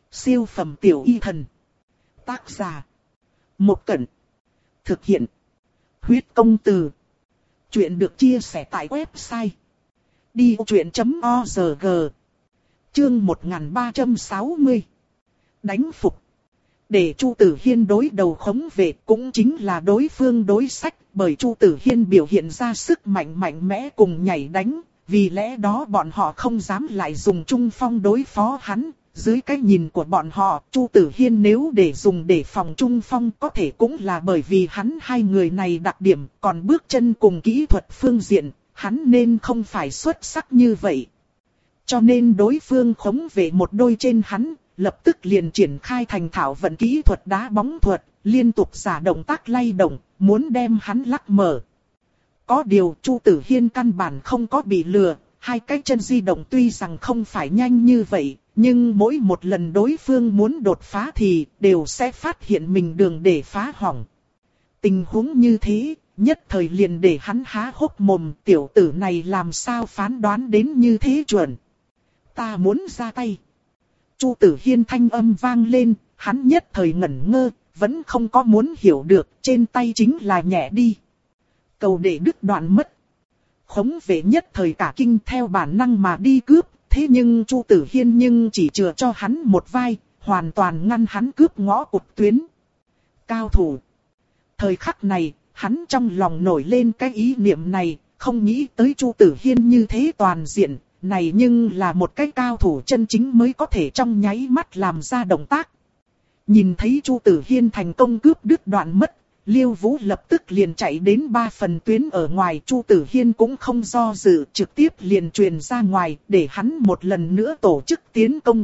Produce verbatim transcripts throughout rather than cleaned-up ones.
Siêu phẩm tiểu y thần. Tác giả. Một Cẩn. Thực hiện. Huyết công từ. Chuyện được chia sẻ tại website đi vô chuyện chấm org. Chương một nghìn ba trăm sáu mươi. Đánh phục. Để Chu Tử Hiên đối đầu khống vệ cũng chính là đối phương đối sách, bởi Chu Tử Hiên biểu hiện ra sức mạnh mạnh mẽ cùng nhảy đánh, vì lẽ đó bọn họ không dám lại dùng trung phong đối phó hắn. Dưới cái nhìn của bọn họ, Chu Tử Hiên nếu để dùng để phòng trung phong có thể cũng là bởi vì hắn hai người này đặc điểm, còn bước chân cùng kỹ thuật phương diện, hắn nên không phải xuất sắc như vậy. Cho nên đối phương khống vệ một đôi trên hắn, lập tức liền triển khai thành thạo vận kỹ thuật đá bóng thuật, liên tục giả động tác lay động, muốn đem hắn lắc mở. Có điều Chu Tử Hiên căn bản không có bị lừa, hai cái chân di động tuy rằng không phải nhanh như vậy, nhưng mỗi một lần đối phương muốn đột phá thì đều sẽ phát hiện mình đường để phá hỏng. Tình huống như thế, nhất thời liền để hắn há hốc mồm, tiểu tử này làm sao phán đoán đến như thế chuẩn. Ta muốn ra tay. Chu Tử Hiên thanh âm vang lên, hắn nhất thời ngẩn ngơ, vẫn không có muốn hiểu được, trên tay chính là nhẹ đi. Cầu để đứt đoạn mất. Khống vệ nhất thời cả kinh theo bản năng mà đi cướp, thế nhưng Chu Tử Hiên nhưng chỉ chừa cho hắn một vai, hoàn toàn ngăn hắn cướp ngõ cụt tuyến. Cao thủ. Thời khắc này, hắn trong lòng nổi lên cái ý niệm này, không nghĩ tới Chu Tử Hiên như thế toàn diện, này nhưng là một cái cao thủ chân chính mới có thể trong nháy mắt làm ra động tác. Nhìn thấy Chu Tử Hiên thành công cướp đứt đoạn mất, Liêu Vũ lập tức liền chạy đến ba phần tuyến ở ngoài. Chu Tử Hiên cũng không do dự, trực tiếp liền truyền ra ngoài để hắn một lần nữa tổ chức tiến công.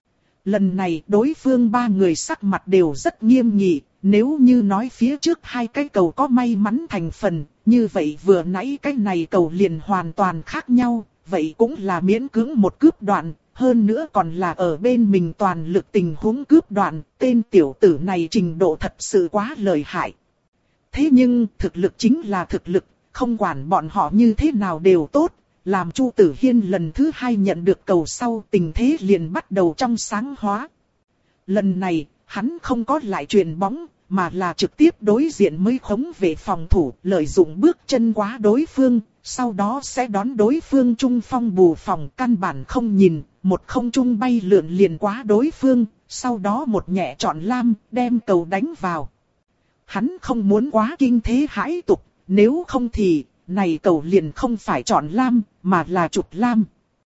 Lần này đối phương ba người sắc mặt đều rất nghiêm nghị, nếu như nói phía trước hai cái cầu có may mắn thành phần, như vậy vừa nãy cái này cầu liền hoàn toàn khác nhau, vậy cũng là miễn cưỡng một cướp đoạn. Hơn nữa còn là ở bên mình toàn lực tình huống cướp đoạn, tên tiểu tử này trình độ thật sự quá lợi hại. Thế nhưng thực lực chính là thực lực, không quản bọn họ như thế nào đều tốt, làm Chu Tử Hiên lần thứ hai nhận được cầu sau tình thế liền bắt đầu trong sáng hóa. Lần này, hắn không có lại chuyền bóng, mà là trực tiếp đối diện mới khống vệ phòng thủ, lợi dụng bước chân quá đối phương, sau đó sẽ đón đối phương trung phong bù phòng, căn bản không nhìn, một không trung bay lượn liền quá đối phương, sau đó một nhẹ chọn lam, đem cầu đánh vào. Hắn không muốn quá kinh thế hãi tục, nếu không thì, này cầu liền không phải chọn lam, mà là chụp lam.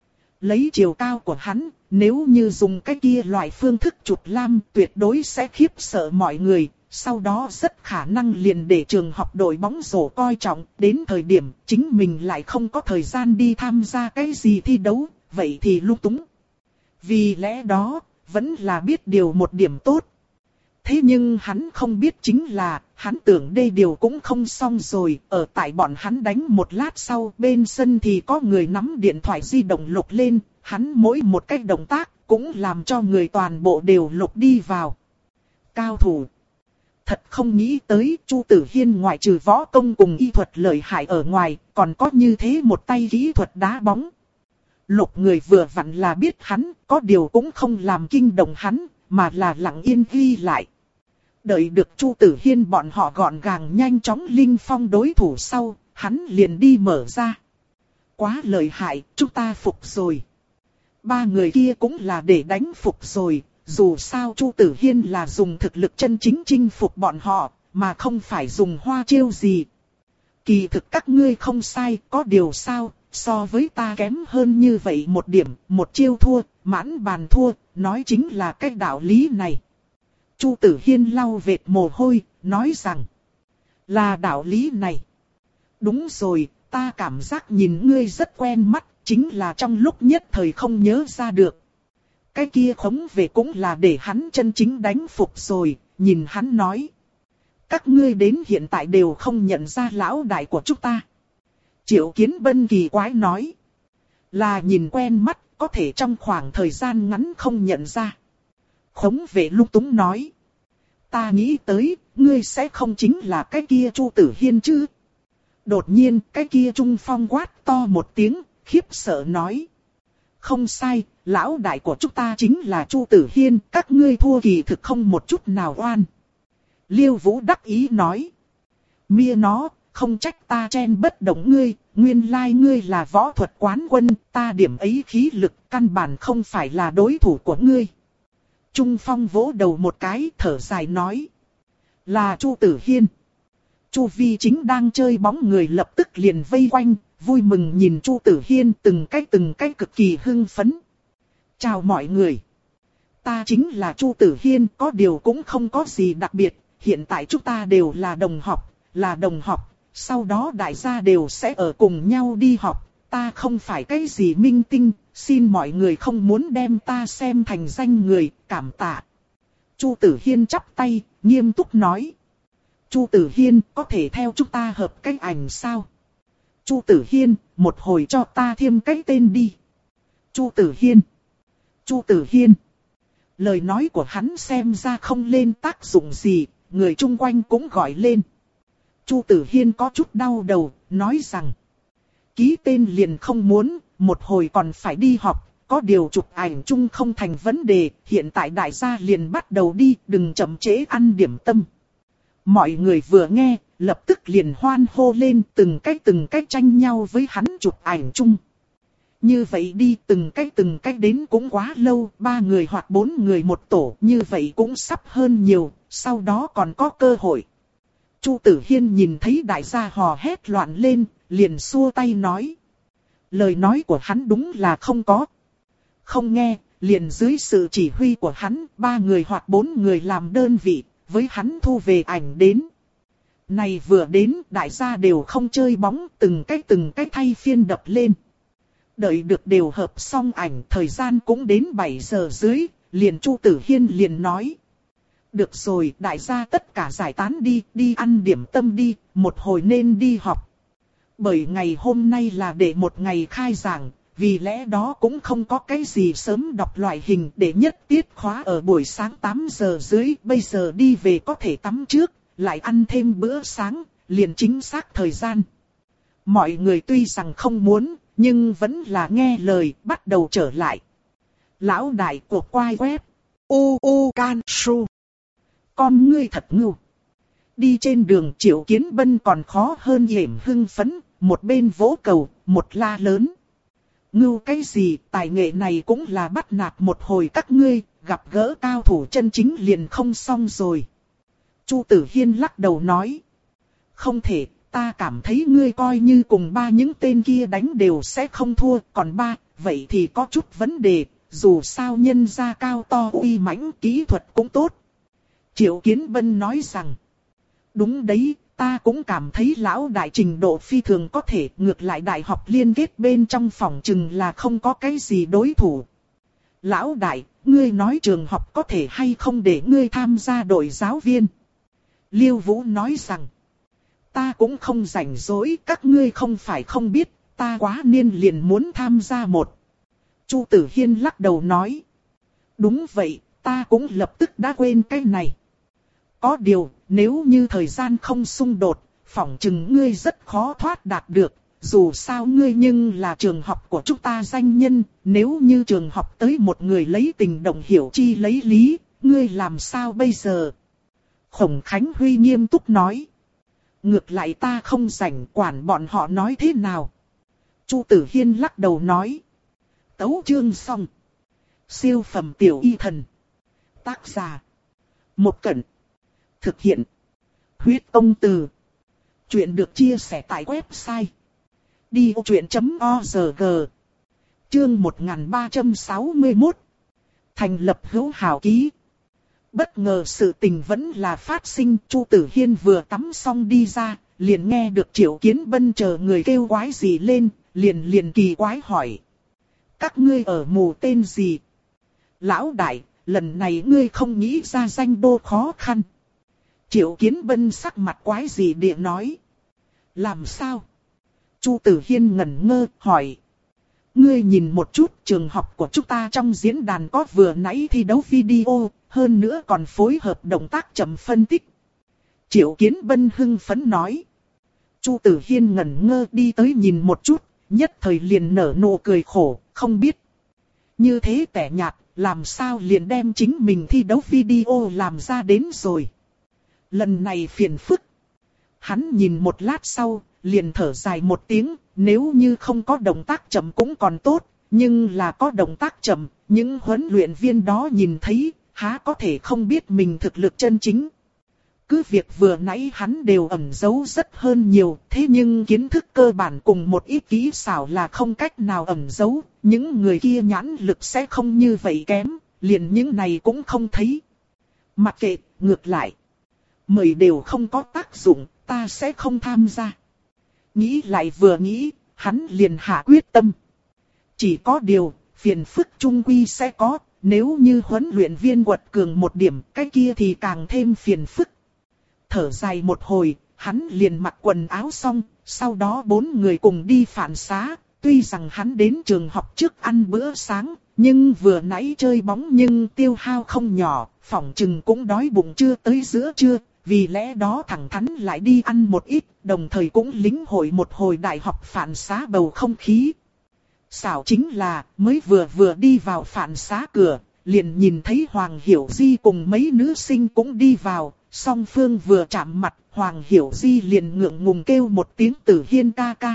Lấy chiều cao của hắn, nếu như dùng cái kia loại phương thức chụp lam tuyệt đối sẽ khiếp sợ mọi người, sau đó rất khả năng liền để trường học đội bóng rổ coi trọng, đến thời điểm chính mình lại không có thời gian đi tham gia cái gì thi đấu, vậy thì lung túng. Vì lẽ đó, vẫn là biết điều một điểm tốt. Thế nhưng hắn không biết chính là, hắn tưởng đây điều cũng không xong rồi, ở tại bọn hắn đánh một lát sau, bên sân thì có người nắm điện thoại di động lục lên, hắn mỗi một cái động tác, cũng làm cho người toàn bộ đều lục đi vào. Cao thủ. Thật không nghĩ tới, Chu Tử Hiên ngoại trừ võ công cùng y thuật lợi hại ở ngoài, còn có như thế một tay kỹ thuật đá bóng. Lục người vừa vặn là biết hắn, có điều cũng không làm kinh động hắn, mà là lặng yên ghi lại. Đợi được Chu Tử Hiên bọn họ gọn gàng nhanh chóng linh phong đối thủ sau, hắn liền đi mở ra. Quá lợi hại, chúng ta phục rồi. Ba người kia cũng là để đánh phục rồi, dù sao Chu Tử Hiên là dùng thực lực chân chính chinh phục bọn họ, mà không phải dùng hoa chiêu gì. Kỳ thực các ngươi không sai, có điều sao, so với ta kém hơn như vậy một điểm, một chiêu thua, mãn bàn thua, nói chính là cái đạo lý này. Chu Tử Hiên lau vệt mồ hôi, nói rằng, là đạo lý này. Đúng rồi, ta cảm giác nhìn ngươi rất quen mắt, chính là trong lúc nhất thời không nhớ ra được. Cái kia khống về cũng là để hắn chân chính đánh phục rồi, nhìn hắn nói. Các ngươi đến hiện tại đều không nhận ra lão đại của chúng ta. Triệu Kiến Bân kỳ quái nói. Là nhìn quen mắt, có thể trong khoảng thời gian ngắn không nhận ra. Khống vệ lung túng nói. Ta nghĩ tới, ngươi sẽ không chính là cái kia Chu Tử Hiên chứ. Đột nhiên, cái kia Trung Phong quát to một tiếng, khiếp sợ nói. Không sai, lão đại của chúng ta chính là Chu Tử Hiên, các ngươi thua kỳ thực không một chút nào oan. Liêu Vũ đắc ý nói. Mia nó, không trách ta chen bất động ngươi, nguyên lai ngươi là võ thuật quán quân, ta điểm ấy khí lực căn bản không phải là đối thủ của ngươi. Trung Phong vỗ đầu một cái thở dài nói. Là Chu Tử Hiên. Chu Vi chính đang chơi bóng người lập tức liền vây quanh, vui mừng nhìn Chu Tử Hiên từng cái từng cái cực kỳ hưng phấn. Chào mọi người. Ta chính là Chu Tử Hiên, có điều cũng không có gì đặc biệt, hiện tại chúng ta đều là đồng học, là đồng học, sau đó đại gia đều sẽ ở cùng nhau đi học, ta không phải cái gì minh tinh, xin mọi người không muốn đem ta xem thành danh người, cảm tạ. Chu Tử Hiên chắp tay, nghiêm túc nói. Chu Tử Hiên, có thể theo chúng ta hợp cái ảnh sao? Chu Tử Hiên, một hồi cho ta thêm cái tên đi. Chu Tử Hiên. Chu Tử Hiên. Lời nói của hắn xem ra không lên tác dụng gì, người chung quanh cũng gọi lên. Chu Tử Hiên có chút đau đầu, nói rằng. Ký tên liền không muốn, một hồi còn phải đi học, có điều chụp ảnh chung không thành vấn đề, hiện tại đại gia liền bắt đầu đi, đừng chậm trễ ăn điểm tâm. Mọi người vừa nghe, lập tức liền hoan hô lên, từng cách từng cách tranh nhau với hắn chụp ảnh chung. Như vậy đi từng cách từng cách đến cũng quá lâu, ba người hoặc bốn người một tổ, như vậy cũng sắp hơn nhiều, sau đó còn có cơ hội. Chu Tử Hiên nhìn thấy đại gia hò hét loạn lên, liền xua tay nói. Lời nói của hắn đúng là không có. Không nghe, liền dưới sự chỉ huy của hắn, ba người hoặc bốn người làm đơn vị, với hắn thu về ảnh đến. Này vừa đến, đại gia đều không chơi bóng, từng cách từng cách thay phiên đập lên. Đợi được đều hợp xong ảnh, thời gian cũng đến bảy giờ dưới, liền Chu Tử Hiên liền nói. Được rồi, đại gia tất cả giải tán đi, đi ăn điểm tâm đi, một hồi nên đi học. Bởi ngày hôm nay là để một ngày khai giảng, vì lẽ đó cũng không có cái gì sớm đọc loại hình để nhất tiết khóa ở buổi sáng tám giờ dưới, bây giờ đi về có thể tắm trước, lại ăn thêm bữa sáng, liền chính xác thời gian. Mọi người tuy rằng không muốn, nhưng vẫn là nghe lời, bắt đầu trở lại. Lão đại của quai web, u u can su. Con ngươi thật ngưu. Đi trên đường Triệu Kiến Bân còn khó hơn Yểm hưng phấn, một bên vỗ cầu, một la lớn. Ngưu cái gì, tài nghệ này cũng là bắt nạt một hồi các ngươi, gặp gỡ cao thủ chân chính liền không xong rồi. Chu Tử Hiên lắc đầu nói. Không thể, ta cảm thấy ngươi coi như cùng ba những tên kia đánh đều sẽ không thua, còn ba, vậy thì có chút vấn đề, dù sao nhân gia cao to uy mãnh, kỹ thuật cũng tốt. Triệu Kiến Bân nói rằng, đúng đấy, ta cũng cảm thấy lão đại trình độ phi thường có thể, ngược lại đại học liên kết bên trong phòng chừng là không có cái gì đối thủ. Lão đại, ngươi nói trường học có thể hay không để ngươi tham gia đội giáo viên? Liêu Vũ nói rằng, ta cũng không rảnh rỗi, các ngươi không phải không biết, ta quá niên liền muốn tham gia một. Chu Tử Hiên lắc đầu nói, đúng vậy, ta cũng lập tức đã quên cái này. Có điều, nếu như thời gian không xung đột, phỏng chừng ngươi rất khó thoát đạt được, dù sao ngươi nhưng là trường học của chúng ta danh nhân, nếu như trường học tới một người lấy tình đồng hiểu chi lấy lý, ngươi làm sao bây giờ? Khổng Khánh Huy nghiêm túc nói. Ngược lại ta không rảnh quản bọn họ nói thế nào. Chu Tử Hiên lắc đầu nói. Tấu chương xong. Siêu phẩm tiểu y thần. Tác giả. Một Cẩn. Thực hiện. Huyết Công Từ. Chuyện được chia sẻ tại website. đi ô chuyện chấm org. Chương một nghìn ba trăm sáu mươi mốt. Thành lập hữu hảo ký. Bất ngờ sự tình vẫn là phát sinh, Chu Tử Hiên vừa tắm xong đi ra, liền nghe được Triệu Kiến Bân chờ người kêu quái gì lên, liền liền kỳ quái hỏi. Các ngươi ở mù tên gì? Lão đại, lần này ngươi không nghĩ ra danh đô khó khăn. Triệu Kiến Bân sắc mặt quái gì địa nói. Làm sao? Chu Tử Hiên ngẩn ngơ, hỏi. Ngươi nhìn một chút, trường học của chúng ta trong diễn đàn có vừa nãy thi đấu video, hơn nữa còn phối hợp động tác chậm phân tích. Triệu Kiến Bân hưng phấn nói. Chu Tử Hiên ngẩn ngơ đi tới nhìn một chút, nhất thời liền nở nụ cười khổ, không biết. Như thế tẻ nhạt, làm sao liền đem chính mình thi đấu video làm ra đến rồi. Lần này phiền phức. Hắn nhìn một lát sau, liền thở dài một tiếng, nếu như không có động tác chậm cũng còn tốt, nhưng là có động tác chậm, những huấn luyện viên đó nhìn thấy, há có thể không biết mình thực lực chân chính. Cứ việc vừa nãy hắn đều ẩn giấu rất hơn nhiều, thế nhưng kiến thức cơ bản cùng một ít kỹ xảo là không cách nào ẩn giấu, những người kia nhãn lực sẽ không như vậy kém, liền những này cũng không thấy. Mặc kệ, ngược lại. Mời đều không có tác dụng, ta sẽ không tham gia. Nghĩ lại vừa nghĩ, hắn liền hạ quyết tâm. Chỉ có điều, phiền phức chung quy sẽ có, nếu như huấn luyện viên quật cường một điểm, cái kia thì càng thêm phiền phức. Thở dài một hồi, hắn liền mặc quần áo xong, sau đó bốn người cùng đi phản xá. Tuy rằng hắn đến trường học trước ăn bữa sáng, nhưng vừa nãy chơi bóng nhưng tiêu hao không nhỏ, phỏng chừng cũng đói bụng chưa tới giữa trưa, vì lẽ đó thẳng thắn lại đi ăn một ít, đồng thời cũng lĩnh hội một hồi đại học phản xá bầu không khí. Xảo chính là, mới vừa vừa đi vào phản xá cửa, liền nhìn thấy Hoàng Hiểu Di cùng mấy nữ sinh cũng đi vào, song phương vừa chạm mặt, Hoàng Hiểu Di liền ngượng ngùng kêu một tiếng Tử Hiên ca ca.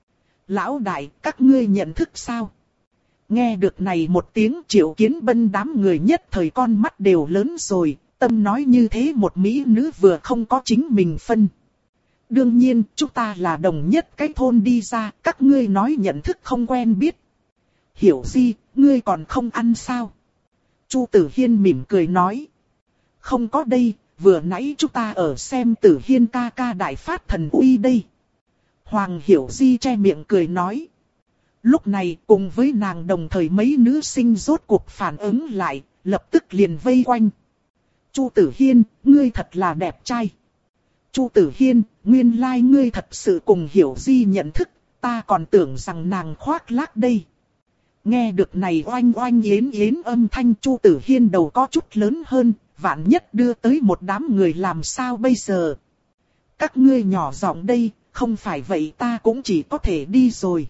Lão đại, các ngươi nhận thức sao? Nghe được này một tiếng Triệu Kiến Bân đám người nhất thời con mắt đều lớn rồi, tâm nói như thế một mỹ nữ vừa không có chính mình phân. Đương nhiên, chúng ta là đồng nhất cái thôn đi ra, các ngươi nói nhận thức không quen biết. Hiểu Di, ngươi còn không ăn sao? Chu Tử Hiên mỉm cười nói. Không có đây, vừa nãy chúng ta ở xem Tử Hiên ca ca đại phát thần uy đây. Hoàng Hiểu Di che miệng cười nói. Lúc này cùng với nàng đồng thời mấy nữ sinh rốt cuộc phản ứng lại, lập tức liền vây quanh. Chu Tử Hiên, ngươi thật là đẹp trai. Chu Tử Hiên, nguyên lai like ngươi thật sự cùng Hiểu Di nhận thức, ta còn tưởng rằng nàng khoác lác đây. Nghe được này oanh oanh yến yến âm thanh Chu Tử Hiên đầu có chút lớn hơn, vạn nhất đưa tới một đám người làm sao bây giờ. Các ngươi nhỏ giọng đây, không phải vậy ta cũng chỉ có thể đi rồi.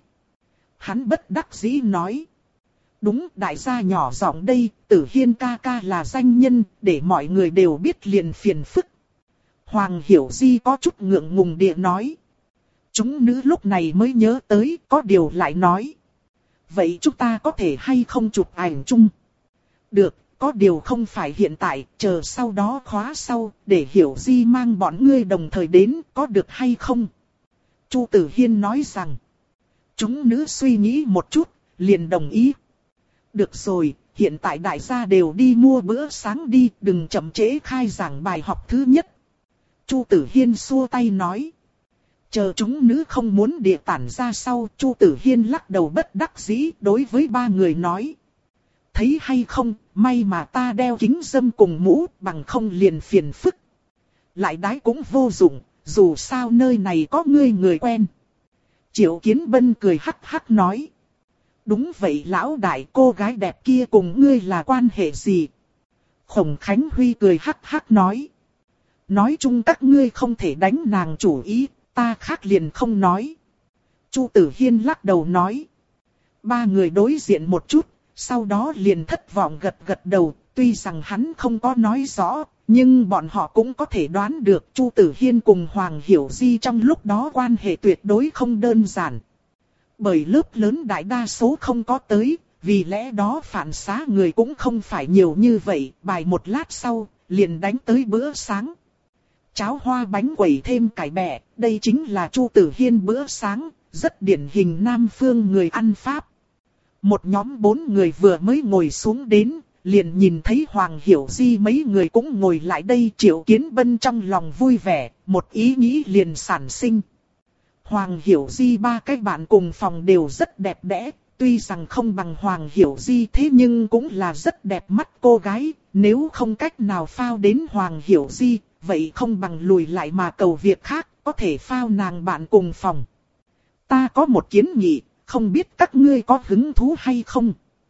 Hắn bất đắc dĩ nói. Đúng, đại gia nhỏ giọng đây, Tử Hiên ca ca là danh nhân, để mọi người đều biết liền phiền phức. Hoàng Hiểu Di có chút ngượng ngùng địa nói. Chúng nữ lúc này mới nhớ tới, có điều lại nói. Vậy chúng ta có thể hay không chụp ảnh chung? Được, có điều không phải hiện tại, chờ sau đó khóa sau, để Hiểu Di mang bọn ngươi đồng thời đến, có được hay không? Chu Tử Hiên nói rằng. Chúng nữ suy nghĩ một chút, liền đồng ý. Được rồi, hiện tại đại gia đều đi mua bữa sáng đi, đừng chậm trễ khai giảng bài học thứ nhất. Chu Tử Hiên xua tay nói. Chờ chúng nữ không muốn địa tản ra sau, Chu Tử Hiên lắc đầu bất đắc dĩ đối với ba người nói. Thấy hay không, may mà ta đeo kính râm cùng mũ, bằng không liền phiền phức. Lại đái cũng vô dụng, dù sao nơi này có ngươi người quen. Triệu Kiến Bân cười hắc hắc nói. Đúng vậy lão đại, cô gái đẹp kia cùng ngươi là quan hệ gì? Khổng Khánh Huy cười hắc hắc nói. Nói chung các ngươi không thể đánh nàng chủ ý, ta khác liền không nói. Chu Tử Hiên lắc đầu nói. Ba người đối diện một chút, sau đó liền thất vọng gật gật đầu, tuy rằng hắn không có nói rõ, nhưng bọn họ cũng có thể đoán được Chu Tử Hiên cùng Hoàng Hiểu Di trong lúc đó quan hệ tuyệt đối không đơn giản. Bởi lớp lớn đại đa số không có tới, vì lẽ đó phản xá người cũng không phải nhiều như vậy, bài một lát sau, liền đánh tới bữa sáng. Cháo hoa bánh quẩy thêm cải bẹ, đây chính là Chu Tử Hiên bữa sáng, rất điển hình Nam phương người ăn Pháp. Một nhóm bốn người vừa mới ngồi xuống đến, liền nhìn thấy Hoàng Hiểu Di mấy người cũng ngồi lại đây. Triệu Kiến Bân trong lòng vui vẻ, một ý nghĩ liền sản sinh. Hoàng Hiểu Di ba cái bạn cùng phòng đều rất đẹp đẽ, tuy rằng không bằng Hoàng Hiểu Di thế nhưng cũng là rất đẹp mắt cô gái, nếu không cách nào phao đến Hoàng Hiểu Di, vậy không bằng lùi lại mà cầu việc khác, có thể phao nàng bạn cùng phòng. Ta có một kiến nghị, không biết các ngươi có hứng thú hay không?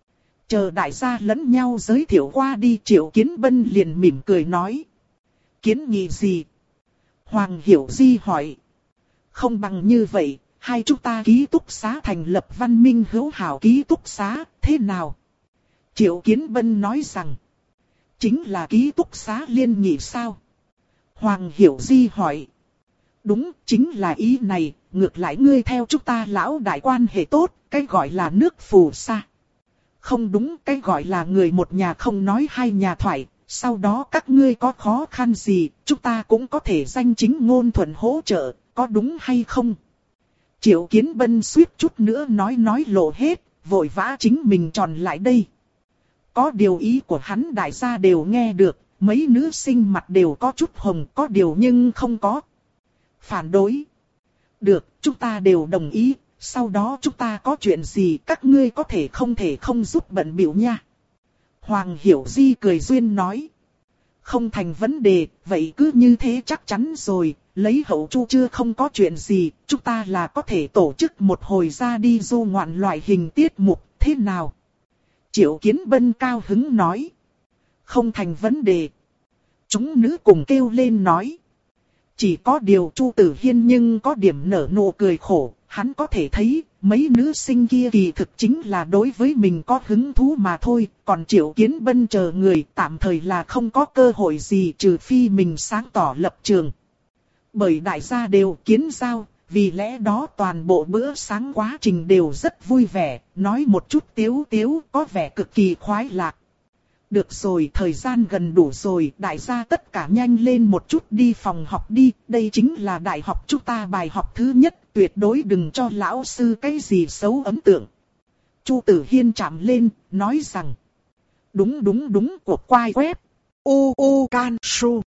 Chờ đại gia lẫn nhau giới thiệu qua đi, Triệu Kiến Bân liền mỉm cười nói. Kiến nghị gì? Hoàng Hiểu Di hỏi. Không bằng như vậy, hai chúng ta ký túc xá thành lập văn minh hữu hảo ký túc xá, thế nào? Triệu Kiến Bân nói rằng, chính là ký túc xá liên nhị sao? Hoàng Hiểu Di hỏi. Đúng, chính là ý này, ngược lại ngươi theo chúng ta lão đại quan hệ tốt, cái gọi là nước phù sa. Không đúng, cái gọi là người một nhà không nói hai nhà thoại, sau đó các ngươi có khó khăn gì, chúng ta cũng có thể danh chính ngôn thuận hỗ trợ, có đúng hay không? Triệu Kiến Bân suýt chút nữa nói nói lộ hết, vội vã chính mình tròn lại đây. Có điều ý của hắn đại gia đều nghe được, mấy nữ sinh mặt đều có chút hồng, có điều nhưng không có phản đối. Được, chúng ta đều đồng ý, sau đó chúng ta có chuyện gì các ngươi có thể không thể không giúp bận biểu nha. Hoàng Hiểu Di cười duyên nói. Không thành vấn đề, vậy cứ như thế chắc chắn rồi, lấy hậu chu chưa không có chuyện gì, chúng ta là có thể tổ chức một hồi ra đi du ngoạn loại hình tiết mục, thế nào? Triệu Kiến Bân cao hứng nói. Không thành vấn đề. Chúng nữ cùng kêu lên nói. Chỉ có điều Chu Tử Hiên nhưng có điểm nở nụ cười khổ, hắn có thể thấy mấy nữ sinh kia kỳ thực chính là đối với mình có hứng thú mà thôi, còn Triệu Kiến Bân chờ người tạm thời là không có cơ hội gì trừ phi mình sáng tỏ lập trường. Bởi đại gia đều kiến giao, vì lẽ đó toàn bộ bữa sáng quá trình đều rất vui vẻ, nói một chút tiếu tiếu có vẻ cực kỳ khoái lạc. Được rồi, thời gian gần đủ rồi, đại gia tất cả nhanh lên một chút đi phòng học đi, đây chính là đại học chúng ta bài học thứ nhất, tuyệt đối đừng cho lão sư cái gì xấu ấn tượng. Chu Tử Hiên chạm lên, nói rằng, đúng đúng đúng của quai web, u u can su,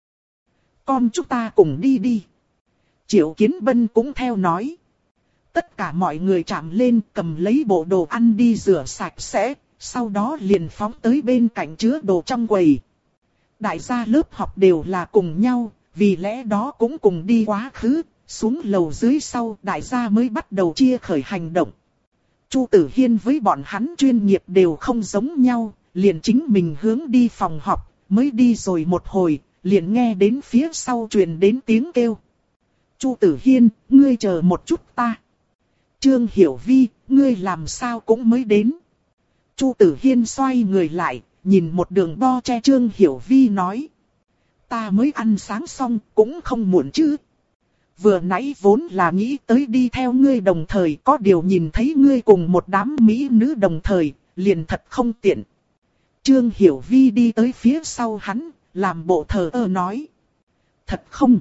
con chúng ta cùng đi đi. Triệu Kiến Bân cũng theo nói. Tất cả mọi người chạm lên cầm lấy bộ đồ ăn đi rửa sạch sẽ. Sau đó liền phóng tới bên cạnh chứa đồ trong quầy. Đại gia lớp học đều là cùng nhau, vì lẽ đó cũng cùng đi quá khứ, xuống lầu dưới sau đại gia mới bắt đầu chia khởi hành động. Chu Tử Hiên với bọn hắn chuyên nghiệp đều không giống nhau, liền chính mình hướng đi phòng học, mới đi rồi một hồi, liền nghe đến phía sau truyền đến tiếng kêu. Chu Tử Hiên, ngươi chờ một chút ta. Trương Hiểu Vi, ngươi làm sao cũng mới đến. Chu Tử Hiên xoay người lại, nhìn một đường bo che Trương Hiểu Vi nói. Ta mới ăn sáng xong, cũng không muộn chứ. Vừa nãy vốn là nghĩ tới đi theo ngươi đồng thời, có điều nhìn thấy ngươi cùng một đám mỹ nữ đồng thời, liền thật không tiện. Trương Hiểu Vi đi tới phía sau hắn, làm bộ thờ ơ nói. Thật không?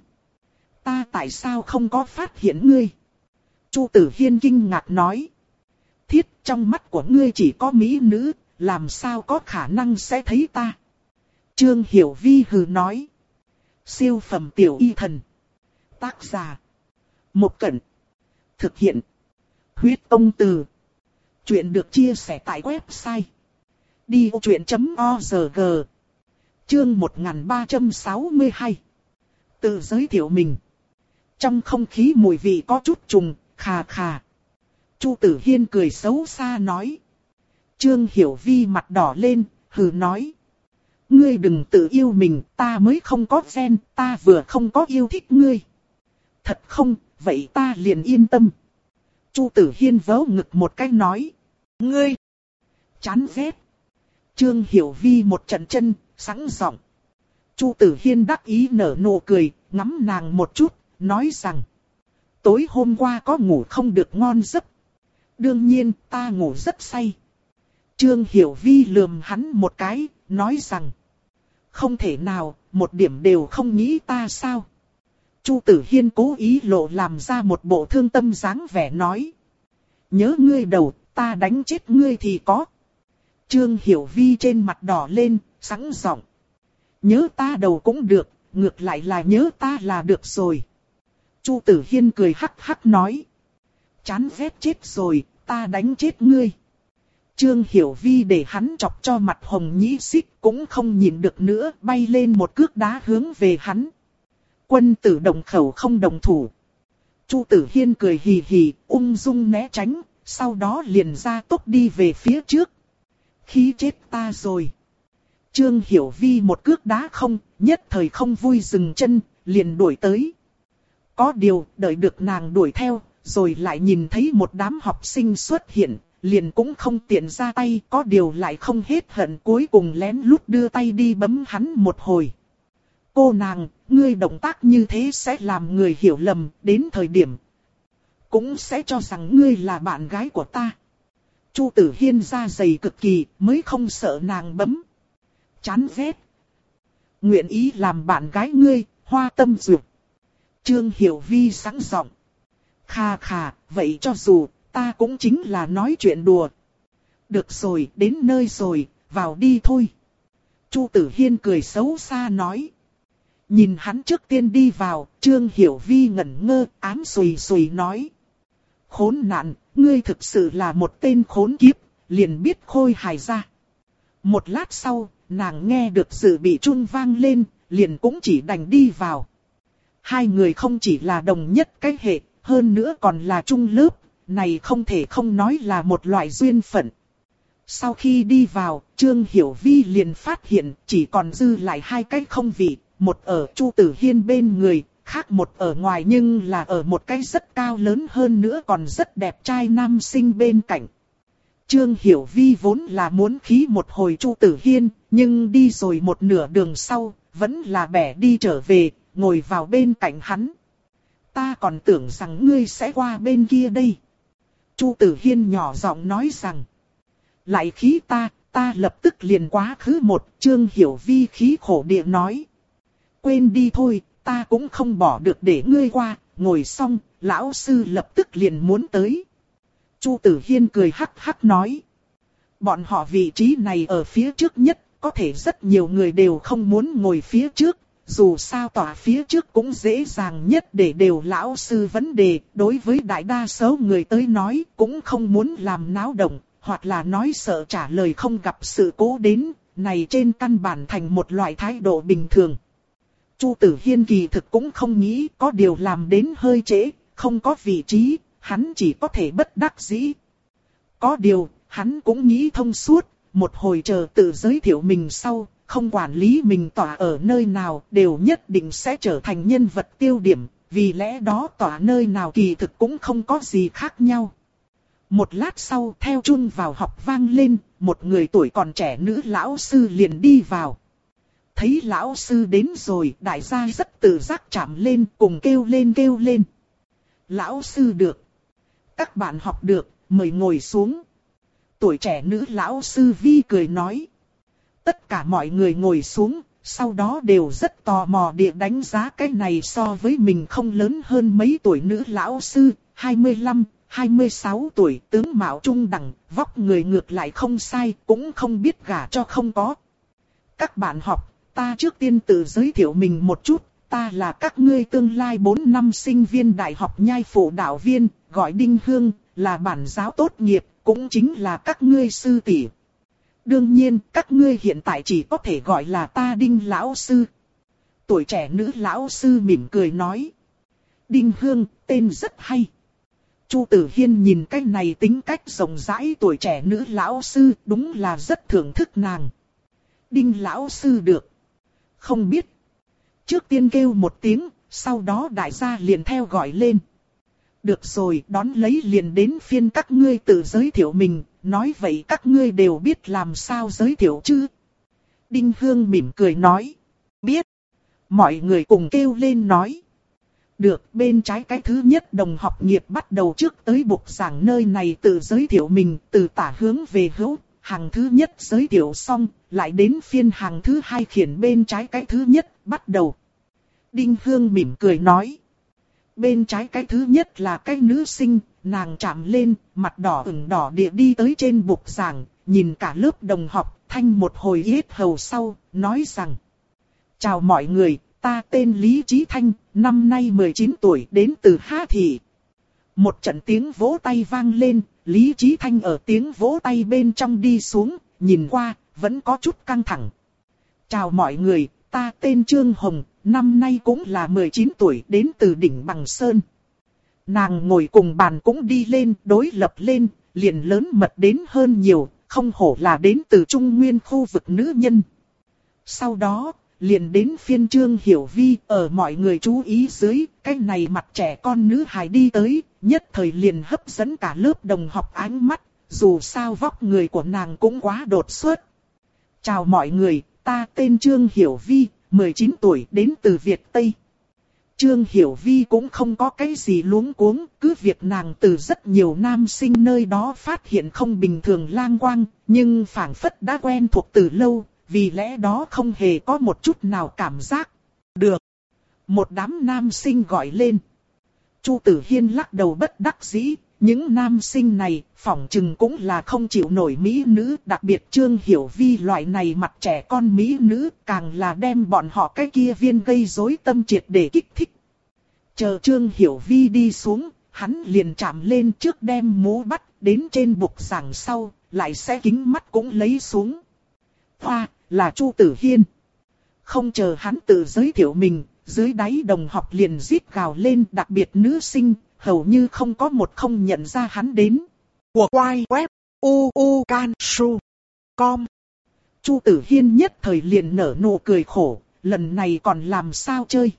Ta tại sao không có phát hiện ngươi? Chu Tử Hiên kinh ngạc nói. Thiết, trong mắt của ngươi chỉ có mỹ nữ, làm sao có khả năng sẽ thấy ta? Trương Hiểu Vi hừ nói. Siêu phẩm tiểu y thần. Tác giả. Một Cẩn. Thực hiện. Huyết Tông Từ. Chuyện được chia sẻ tại website. đi ô chuyện chấm org. Chương một nghìn ba trăm sáu mươi hai. Tự giới thiệu mình. Trong không khí mùi vị có chút trùng, khà khà. Chu Tử Hiên cười xấu xa nói. Trương Hiểu Vi mặt đỏ lên, hừ nói. Ngươi đừng tự yêu mình, ta mới không có gen, ta vừa không có yêu thích ngươi. Thật không, vậy ta liền yên tâm. Chu Tử Hiên vớ ngực một cái nói. Ngươi, chán ghét. Trương Hiểu Vi một trận chân, sẵn giọng. Chu Tử Hiên đắc ý nở nụ cười, ngắm nàng một chút, nói rằng. Tối hôm qua có ngủ không được ngon giấc. Đương nhiên, ta ngủ rất say. Trương Hiểu Vi lườm hắn một cái, nói rằng. Không thể nào, một điểm đều không nghĩ ta sao. Chu Tử Hiên cố ý lộ làm ra một bộ thương tâm dáng vẻ nói. Nhớ ngươi đầu, ta đánh chết ngươi thì có. Trương Hiểu Vi trên mặt đỏ lên, sẵn giọng. Nhớ ta đầu cũng được, ngược lại là nhớ ta là được rồi. Chu Tử Hiên cười hắc hắc nói. Chán ghét chết rồi, ta đánh chết ngươi. Trương Hiểu Vi để hắn chọc cho mặt hồng nhĩ xích cũng không nhìn được nữa, bay lên một cước đá hướng về hắn. Quân tử đồng khẩu không đồng thủ. Chu Tử Hiên cười hì hì, ung dung né tránh, sau đó liền ra tốc đi về phía trước. Khí chết ta rồi. Trương Hiểu Vi một cước đá không, nhất thời không vui dừng chân, liền đuổi tới. Có điều, đợi được nàng đuổi theo, rồi lại nhìn thấy một đám học sinh xuất hiện, liền cũng không tiện ra tay, có điều lại không hết hận, cuối cùng lén lút đưa tay đi bấm hắn một hồi. Cô nàng, ngươi động tác như thế sẽ làm người hiểu lầm, đến thời điểm cũng sẽ cho rằng ngươi là bạn gái của ta. Chu Tử Hiên da dày cực kỳ, mới không sợ nàng bấm. Chán ghét. Nguyện ý làm bạn gái ngươi, hoa tâm duyệt. Trương Hiểu Vi sẵn giọng. Khà khà, vậy cho dù, ta cũng chính là nói chuyện đùa. Được rồi, đến nơi rồi, vào đi thôi. Chu Tử Hiên cười xấu xa nói. Nhìn hắn trước tiên đi vào, Trương Hiểu Vi ngẩn ngơ, ám xùy xùy nói. Khốn nạn, ngươi thực sự là một tên khốn kiếp, liền biết khôi hài ra. Một lát sau, nàng nghe được dự bị chuông vang lên, liền cũng chỉ đành đi vào. Hai người không chỉ là đồng nhất cái hệ, hơn nữa còn là chung lớp, này không thể không nói là một loại duyên phận. Sau khi đi vào, Trương Hiểu Vi liền phát hiện chỉ còn dư lại hai cái không vị, một ở Chu Tử Hiên bên người, khác một ở ngoài nhưng là ở một cái rất cao lớn hơn nữa còn rất đẹp trai nam sinh bên cạnh. Trương Hiểu Vi vốn là muốn khí một hồi Chu Tử Hiên, nhưng đi rồi một nửa đường sau, vẫn là bẻ đi trở về, ngồi vào bên cạnh hắn. Ta còn tưởng rằng ngươi sẽ qua bên kia đây. Chu Tử Hiên nhỏ giọng nói rằng. Lại khí ta, ta lập tức liền quá khứ một. Trương Hiểu Vi khí khổ địa nói. Quên đi thôi, ta cũng không bỏ được để ngươi qua. Ngồi xong, lão sư lập tức liền muốn tới. Chu Tử Hiên cười hắc hắc nói. Bọn họ vị trí này ở phía trước nhất, có thể rất nhiều người đều không muốn ngồi phía trước. Dù sao tòa phía trước cũng dễ dàng nhất để đều lão sư vấn đề, đối với đại đa số người tới nói cũng không muốn làm náo động, hoặc là nói sợ trả lời không gặp sự cố đến, này trên căn bản thành một loại thái độ bình thường. Chu Tử Hiên kỳ thực cũng không nghĩ, có điều làm đến hơi trễ, không có vị trí, hắn chỉ có thể bất đắc dĩ. Có điều, hắn cũng nghĩ thông suốt, một hồi chờ tự giới thiệu mình sau. Không quản lý mình tỏa ở nơi nào đều nhất định sẽ trở thành nhân vật tiêu điểm, vì lẽ đó tỏa nơi nào kỳ thực cũng không có gì khác nhau. Một lát sau theo chuông vào học vang lên, một người tuổi còn trẻ nữ lão sư liền đi vào. Thấy lão sư đến rồi, đại gia rất tự giác chạm lên cùng kêu lên kêu lên. Lão sư được. Các bạn học được, mời ngồi xuống. Tuổi trẻ nữ lão sư vi cười nói. Tất cả mọi người ngồi xuống, sau đó đều rất tò mò địa đánh giá cái này so với mình không lớn hơn mấy tuổi nữ lão sư, hai mươi lăm, hai mươi sáu tuổi, tướng mạo trung đẳng, vóc người ngược lại không sai, cũng không biết gả cho không có. Các bạn học, ta trước tiên tự giới thiệu mình một chút, ta là các ngươi tương lai bốn năm sinh viên đại học nhai phụ đạo viên, gọi Đinh Hương, là bản giáo tốt nghiệp, cũng chính là các ngươi sư tỷ. Đương nhiên, các ngươi hiện tại chỉ có thể gọi là ta Đinh lão sư. Tuổi trẻ nữ lão sư mỉm cười nói. Đinh Hương, tên rất hay. Chu Tử Hiên nhìn cái này tính cách rộng rãi tuổi trẻ nữ lão sư, đúng là rất thưởng thức nàng. Đinh lão sư được. Không biết. Trước tiên kêu một tiếng, sau đó đại gia liền theo gọi lên. Được rồi, đón lấy liền đến phiên các ngươi tự giới thiệu mình, nói vậy các ngươi đều biết làm sao giới thiệu chứ. Đinh Hương mỉm cười nói. Biết. Mọi người cùng kêu lên nói. Được, bên trái cái thứ nhất đồng học nghiệp bắt đầu trước tới bục giảng nơi này tự giới thiệu mình, từ tả hướng về hữu, hàng thứ nhất giới thiệu xong, lại đến phiên hàng thứ hai khiển bên trái cái thứ nhất, bắt đầu. Đinh Hương mỉm cười nói. Bên trái cái thứ nhất là cái nữ sinh, nàng chạm lên, mặt đỏ ửng đỏ địa đi tới trên bục giảng, nhìn cả lớp đồng học, thanh một hồi yết hầu sau, nói rằng. Chào mọi người, ta tên Lý Chí Thanh, năm nay mười chín tuổi, đến từ Hà Thị. Một trận tiếng vỗ tay vang lên, Lý Chí Thanh ở tiếng vỗ tay bên trong đi xuống, nhìn qua, vẫn có chút căng thẳng. Chào mọi người, ta tên Trương Hồng, năm nay cũng là mười chín tuổi, đến từ đỉnh Bằng Sơn. Nàng ngồi cùng bàn cũng đi lên, đối lập lên, liền lớn mật đến hơn nhiều, không hổ là đến từ Trung Nguyên khu vực nữ nhân. Sau đó, liền đến phiên Trương Hiểu Vi, ở mọi người chú ý dưới, cái này mặt trẻ con nữ hài đi tới, nhất thời liền hấp dẫn cả lớp đồng học ánh mắt, dù sao vóc người của nàng cũng quá đột xuất. Chào mọi người, ta tên Trương Hiểu Vi, mười chín tuổi, đến từ Việt Tây. Trương Hiểu Vi cũng không có cái gì luống cuống, cứ việc nàng từ rất nhiều nam sinh nơi đó phát hiện không bình thường lang quang, nhưng phảng phất đã quen thuộc từ lâu, vì lẽ đó không hề có một chút nào cảm giác. Được. Một đám nam sinh gọi lên. Chu Tử Hiên lắc đầu bất đắc dĩ, những nam sinh này phỏng chừng cũng là không chịu nổi mỹ nữ, đặc biệt Trương Hiểu Vi loại này mặt trẻ con mỹ nữ, càng là đem bọn họ cái kia viên gây rối tâm triệt để kích thích. Chờ Trương Hiểu Vi đi xuống, hắn liền chạm lên trước đem mũ bắt, đến trên bục giảng sau, lại sẽ kính mắt cũng lấy xuống. Hoa, là Chu Tử Hiên. Không chờ hắn tự giới thiệu mình, dưới đáy đồng học liền rít gào lên, đặc biệt nữ sinh, hầu như không có một không nhận ra hắn đến. Của quay web, u u can su com. Chu Tử Hiên nhất thời liền nở nụ cười khổ, lần này còn làm sao chơi.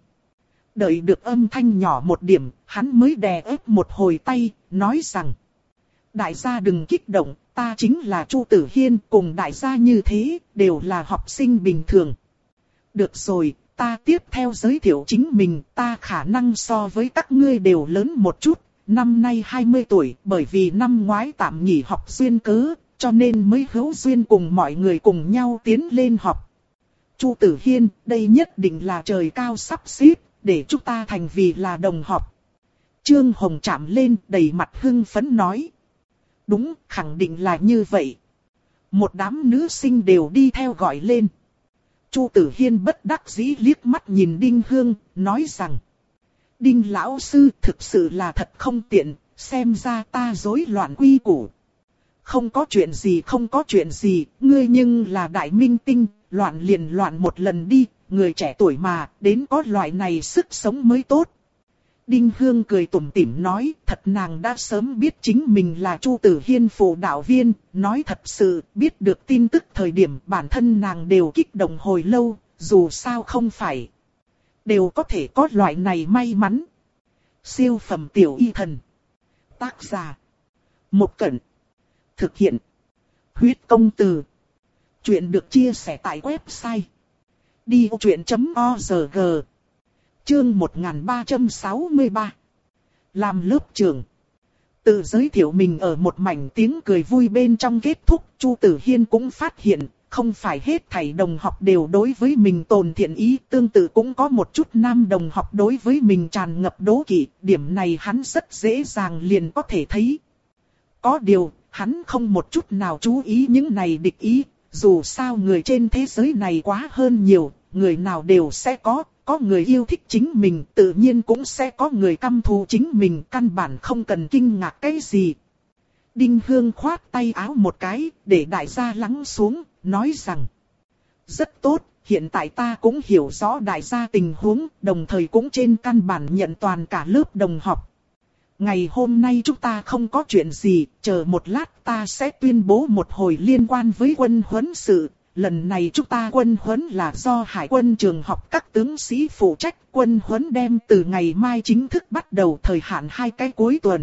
Đợi được âm thanh nhỏ một điểm, hắn mới đè ép một hồi tay, nói rằng: đại gia đừng kích động, ta chính là Chu Tử Hiên, cùng đại gia như thế, đều là học sinh bình thường. Được rồi, ta tiếp theo giới thiệu chính mình, ta khả năng so với các ngươi đều lớn một chút, năm nay hai mươi tuổi, bởi vì năm ngoái tạm nghỉ học duyên cớ, cho nên mới hữu duyên cùng mọi người cùng nhau tiến lên học. Chu Tử Hiên, đây nhất định là trời cao sắp xếp, để chúng ta thành vì là đồng học. Trương Hồng chạm lên, đầy mặt hưng phấn nói. Đúng, khẳng định là như vậy. Một đám nữ sinh đều đi theo gọi lên. Chu Tử Hiên bất đắc dĩ liếc mắt nhìn Đinh Hương, nói rằng: Đinh lão sư thực sự là thật không tiện, xem ra ta rối loạn quy củ. Không có chuyện gì không có chuyện gì, ngươi nhưng là đại minh tinh, loạn liền loạn một lần đi, người trẻ tuổi mà, đến có loại này sức sống mới tốt. Đinh Hương cười tủm tỉm nói, thật nàng đã sớm biết chính mình là Chu Tử Hiên phụ đạo viên, nói thật sự, biết được tin tức thời điểm bản thân nàng đều kích động hồi lâu, dù sao không phải. Đều có thể có loại này may mắn. Siêu phẩm tiểu y thần. Tác giả: Một Cẩn. Thực hiện: Huyết Công Từ. Chuyện được chia sẻ tại website đi vô chuyện chấm org. Chương một nghìn ba trăm sáu mươi ba. Làm lớp trưởng. Tự giới thiệu mình ở một mảnh tiếng cười vui bên trong kết thúc, Chu Tử Hiên cũng phát hiện, không phải hết thảy đồng học đều đối với mình tồn thiện ý, tương tự cũng có một chút nam đồng học đối với mình tràn ngập đố kỵ, điểm này hắn rất dễ dàng liền có thể thấy. Có điều, hắn không một chút nào chú ý những này địch ý, dù sao người trên thế giới này quá hơn nhiều, người nào đều sẽ có. Có người yêu thích chính mình, tự nhiên cũng sẽ có người căm thù chính mình, căn bản không cần kinh ngạc cái gì. Đinh Hương khoát tay áo một cái, để đại gia lắng xuống, nói rằng: rất tốt, hiện tại ta cũng hiểu rõ đại gia tình huống, đồng thời cũng trên căn bản nhận toàn cả lớp đồng học. Ngày hôm nay chúng ta không có chuyện gì, chờ một lát ta sẽ tuyên bố một hồi liên quan với quân huấn sự. Lần này chúng ta quân huấn là do Hải quân trường học các tướng sĩ phụ trách, quân huấn đem từ ngày mai chính thức bắt đầu, thời hạn hai cái cuối tuần.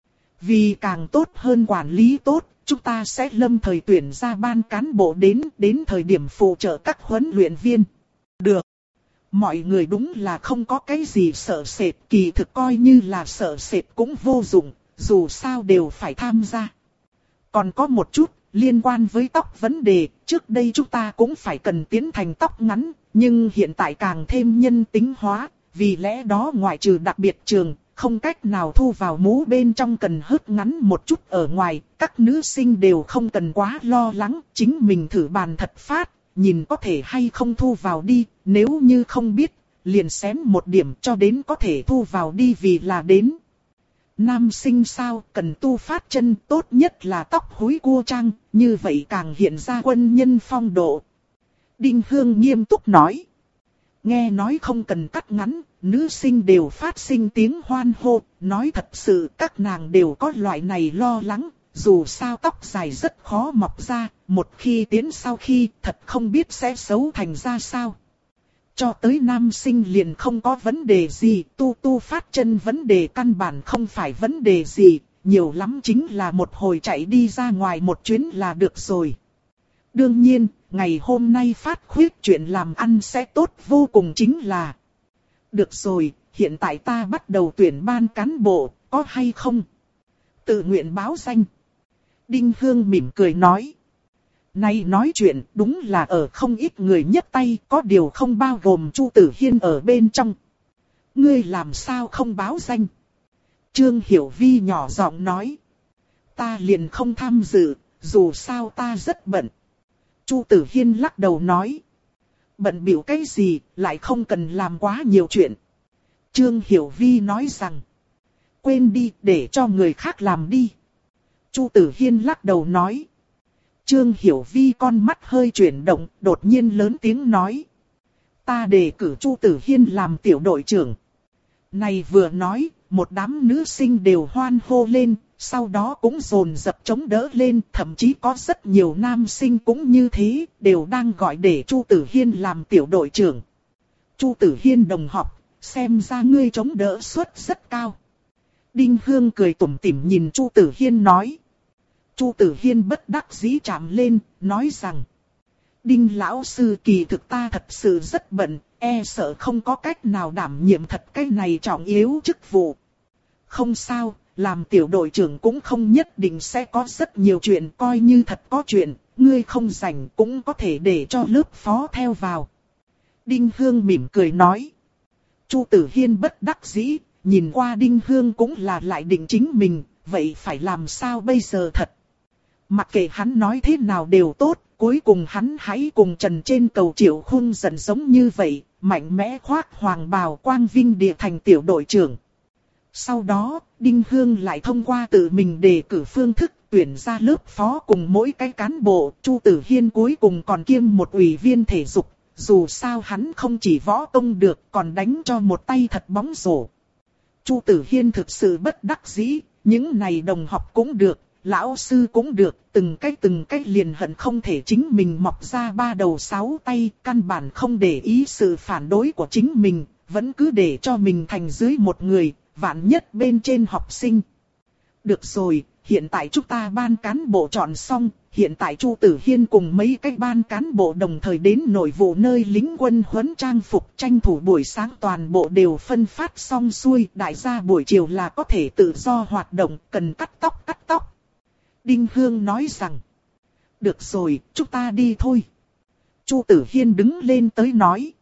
Vì càng tốt hơn quản lý tốt, chúng ta sẽ lâm thời tuyển ra ban cán bộ đến, đến thời điểm phụ trợ các huấn luyện viên. Được. Mọi người đúng là không có cái gì sợ sệt, kỳ thực coi như là sợ sệt cũng vô dụng, dù sao đều phải tham gia. Còn có một chút. Liên quan với tóc vấn đề, trước đây chúng ta cũng phải cần tiến thành tóc ngắn, nhưng hiện tại càng thêm nhân tính hóa, vì lẽ đó ngoại trừ đặc biệt trường, không cách nào thu vào mũ bên trong cần hớt ngắn một chút ở ngoài, các nữ sinh đều không cần quá lo lắng, chính mình thử bàn thật phát, nhìn có thể hay không thu vào đi, nếu như không biết, liền xén một điểm cho đến có thể thu vào đi vì là đến. Nam sinh sao cần tu phát chân, tốt nhất là tóc húi cua trang, như vậy càng hiện ra quân nhân phong độ. Đinh Hương nghiêm túc nói. Nghe nói không cần cắt ngắn, nữ sinh đều phát sinh tiếng hoan hô, nói thật sự các nàng đều có loại này lo lắng, dù sao tóc dài rất khó mọc ra, một khi tiến sau khi thật không biết sẽ xấu thành ra sao. Cho tới nam sinh liền không có vấn đề gì, tu tu phát chân vấn đề căn bản không phải vấn đề gì, nhiều lắm chính là một hồi chạy đi ra ngoài một chuyến là được rồi. Đương nhiên, ngày hôm nay phát khuyết chuyện làm ăn sẽ tốt vô cùng chính là. Được rồi, hiện tại ta bắt đầu tuyển ban cán bộ, có hay không? Tự nguyện báo danh. Đinh Hương mỉm cười nói. Này nói chuyện đúng là ở không ít người nhấc tay, có điều không bao gồm Chu Tử Hiên ở bên trong. Ngươi làm sao không báo danh? Trương Hiểu Vi nhỏ giọng nói. Ta liền không tham dự, dù sao ta rất bận. Chu Tử Hiên lắc đầu nói. Bận bịu cái gì, lại không cần làm quá nhiều chuyện. Trương Hiểu Vi nói rằng. Quên đi, để cho người khác làm đi. Chu Tử Hiên lắc đầu nói. Trương Hiểu Vi con mắt hơi chuyển động, đột nhiên lớn tiếng nói. Ta đề cử Chu Tử Hiên làm tiểu đội trưởng. Này vừa nói, một đám nữ sinh đều hoan hô lên, sau đó cũng dồn dập chống đỡ lên, thậm chí có rất nhiều nam sinh cũng như thế, đều đang gọi để Chu Tử Hiên làm tiểu đội trưởng. Chu Tử Hiên đồng học, xem ra ngươi chống đỡ suất rất cao. Đinh Hương cười tủm tỉm nhìn Chu Tử Hiên nói. Chu Tử Hiên bất đắc dĩ chạm lên, nói rằng. Đinh lão sư kỳ thực ta thật sự rất bận, e sợ không có cách nào đảm nhiệm thật cái này trọng yếu chức vụ. Không sao, làm tiểu đội trưởng cũng không nhất định sẽ có rất nhiều chuyện, coi như thật có chuyện, ngươi không rảnh cũng có thể để cho lớp phó theo vào. Đinh Hương mỉm cười nói. Chu Tử Hiên bất đắc dĩ, nhìn qua Đinh Hương cũng là lại định chính mình, vậy phải làm sao bây giờ thật. Mặc kệ hắn nói thế nào đều tốt, cuối cùng hắn hãy cùng Trần trên cầu Triệu Khung dần giống như vậy, mạnh mẽ khoác hoàng bào quang vinh địa thành tiểu đội trưởng. Sau đó, Đinh Hương lại thông qua tự mình đề cử phương thức tuyển ra lớp phó cùng mỗi cái cán bộ, Chu Tử Hiên cuối cùng còn kiêm một ủy viên thể dục, dù sao hắn không chỉ võ công được còn đánh cho một tay thật bóng rổ. Chu Tử Hiên thực sự bất đắc dĩ, những này đồng học cũng được, lão sư cũng được, từng cái từng cái liền hận không thể chính mình mọc ra ba đầu sáu tay, căn bản không để ý sự phản đối của chính mình, vẫn cứ để cho mình thành dưới một người, vạn nhất bên trên học sinh. Được rồi, hiện tại chúng ta ban cán bộ chọn xong, hiện tại Chu Tử Hiên cùng mấy cái ban cán bộ đồng thời đến nội vụ nơi lính quân huấn trang phục, tranh thủ buổi sáng toàn bộ đều phân phát xong xuôi, đại gia buổi chiều là có thể tự do hoạt động, cần cắt tóc cắt tóc. Đinh Hương nói rằng, được rồi, chúng ta đi thôi. Chu Tử Hiên đứng lên tới nói,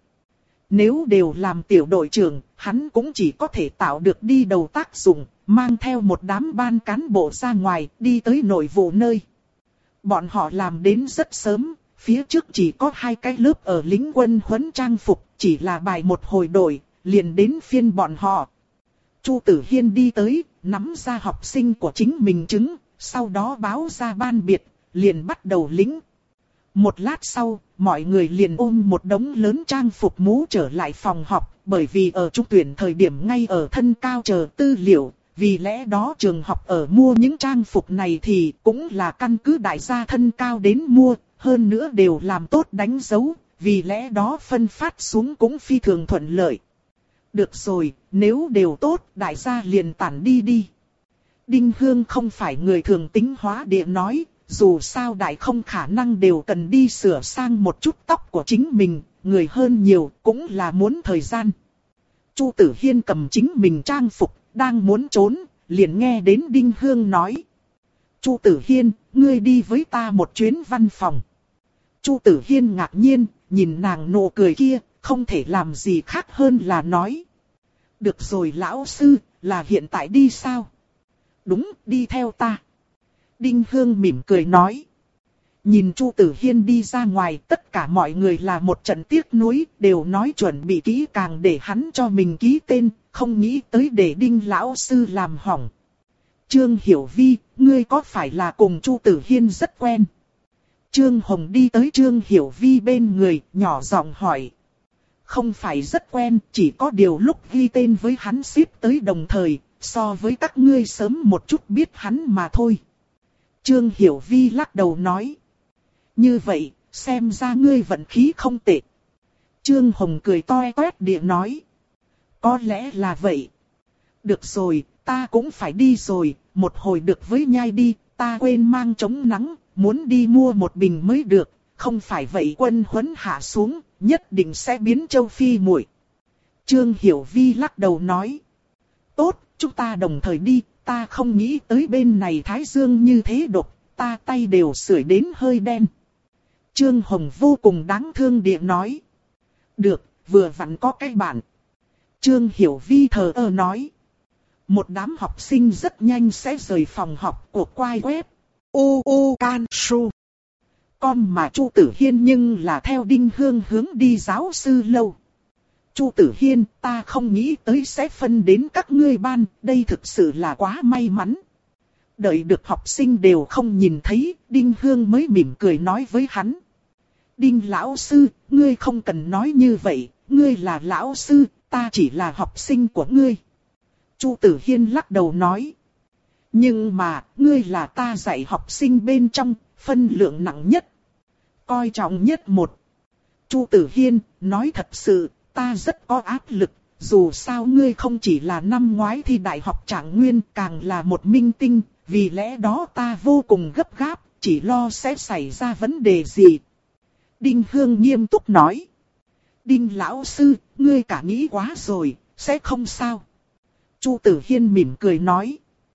nếu đều làm tiểu đội trưởng, hắn cũng chỉ có thể tạo được đi đầu tác dụng, mang theo một đám ban cán bộ ra ngoài, đi tới nội vụ nơi. Bọn họ làm đến rất sớm, phía trước chỉ có hai cái lớp ở lính quân huấn trang phục, chỉ là bài một hồi đội, liền đến phiên bọn họ. Chu Tử Hiên đi tới, nắm ra học sinh của chính mình chứng, sau đó báo ra ban biệt, liền bắt đầu lính. Một lát sau, mọi người liền ôm một đống lớn trang phục mũ trở lại phòng họp, bởi vì ở trúng tuyển thời điểm ngay ở thân cao chờ tư liệu, vì lẽ đó trường học ở mua những trang phục này thì cũng là căn cứ đại gia thân cao đến mua, hơn nữa đều làm tốt đánh dấu, vì lẽ đó phân phát xuống cũng phi thường thuận lợi. Được rồi, nếu đều tốt, đại gia liền tản đi đi. Đinh Hương không phải người thường tính hóa địa nói, dù sao đại không khả năng đều cần đi sửa sang một chút tóc của chính mình, người hơn nhiều cũng là muốn thời gian. Chu Tử Hiên cầm chính mình trang phục, đang muốn trốn, liền nghe đến Đinh Hương nói. Chu Tử Hiên, ngươi đi với ta một chuyến văn phòng. Chu Tử Hiên ngạc nhiên, nhìn nàng nụ cười kia, không thể làm gì khác hơn là nói. Được rồi lão sư, là hiện tại đi sao? Đúng, đi theo ta. Đinh Hương mỉm cười nói. Nhìn Chu Tử Hiên đi ra ngoài, tất cả mọi người là một trận tiếc nuối, đều nói chuẩn bị kỹ càng để hắn cho mình ký tên, không nghĩ tới để Đinh lão sư làm hỏng. Trương Hiểu Vi, ngươi có phải là cùng Chu Tử Hiên rất quen? Trương Hồng đi tới Trương Hiểu Vi bên người, nhỏ giọng hỏi. Không phải rất quen, chỉ có điều lúc ghi tên với hắn xếp tới đồng thời, so với các ngươi sớm một chút biết hắn mà thôi. Trương Hiểu Vi lắc đầu nói. Như vậy, xem ra ngươi vận khí không tệ. Trương Hồng cười toe toét địa nói. Có lẽ là vậy. Được rồi, ta cũng phải đi rồi, một hồi được với nhai đi, ta quên mang chống nắng, muốn đi mua một bình mới được, không phải vậy quân huấn hạ xuống, nhất định sẽ biến châu Phi muội. Trương Hiểu Vi lắc đầu nói. Tốt, chúng ta đồng thời đi, ta không nghĩ tới bên này thái dương như thế độc, ta tay đều sưởi đến hơi đen. Trương Hồng vô cùng đáng thương địa nói. Được, vừa vặn có cái bạn. Trương Hiểu Vi thờ ơ nói. Một đám học sinh rất nhanh sẽ rời phòng học của quai web. U U Can Su. Con mà Chu Tử Hiên nhưng là theo Đinh Hương hướng đi giáo sư lâu. Chu Tử Hiên, ta không nghĩ tới sẽ phân đến các ngươi ban, đây thực sự là quá may mắn. Đợi được học sinh đều không nhìn thấy, Đinh Hương mới mỉm cười nói với hắn. Đinh lão sư, ngươi không cần nói như vậy, ngươi là lão sư, ta chỉ là học sinh của ngươi. Chu Tử Hiên lắc đầu nói. Nhưng mà, ngươi là ta dạy học sinh bên trong, phân lượng nặng nhất. Coi trọng nhất một. Chu Tử Hiên, nói thật sự, ta rất có áp lực, dù sao ngươi không chỉ là năm ngoái thi đại học Trạng Nguyên, càng là một minh tinh, vì lẽ đó ta vô cùng gấp gáp, chỉ lo sẽ xảy ra vấn đề gì. Đinh Hương nghiêm túc nói. Đinh lão sư, ngươi cả nghĩ quá rồi, sẽ không sao. Chu Tử Hiên mỉm cười nói.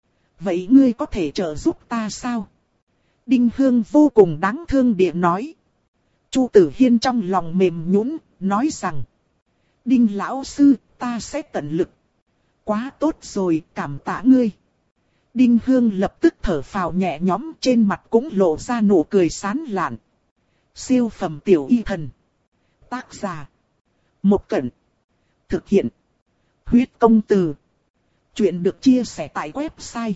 Vậy ngươi có thể trợ giúp ta sao? Đinh Hương vô cùng đáng thương địa nói. Chu Tử Hiên trong lòng mềm nhũn, nói rằng. Đinh lão sư, ta sẽ tận lực. Quá tốt rồi, cảm tạ ngươi. Đinh Hương lập tức thở phào nhẹ nhõm, trên mặt cũng lộ ra nụ cười sán lạn. Siêu phẩm tiểu y thần. Tác giả. Một Cẩn. Thực hiện. Huyết công từ. Chuyện được chia sẻ tại website.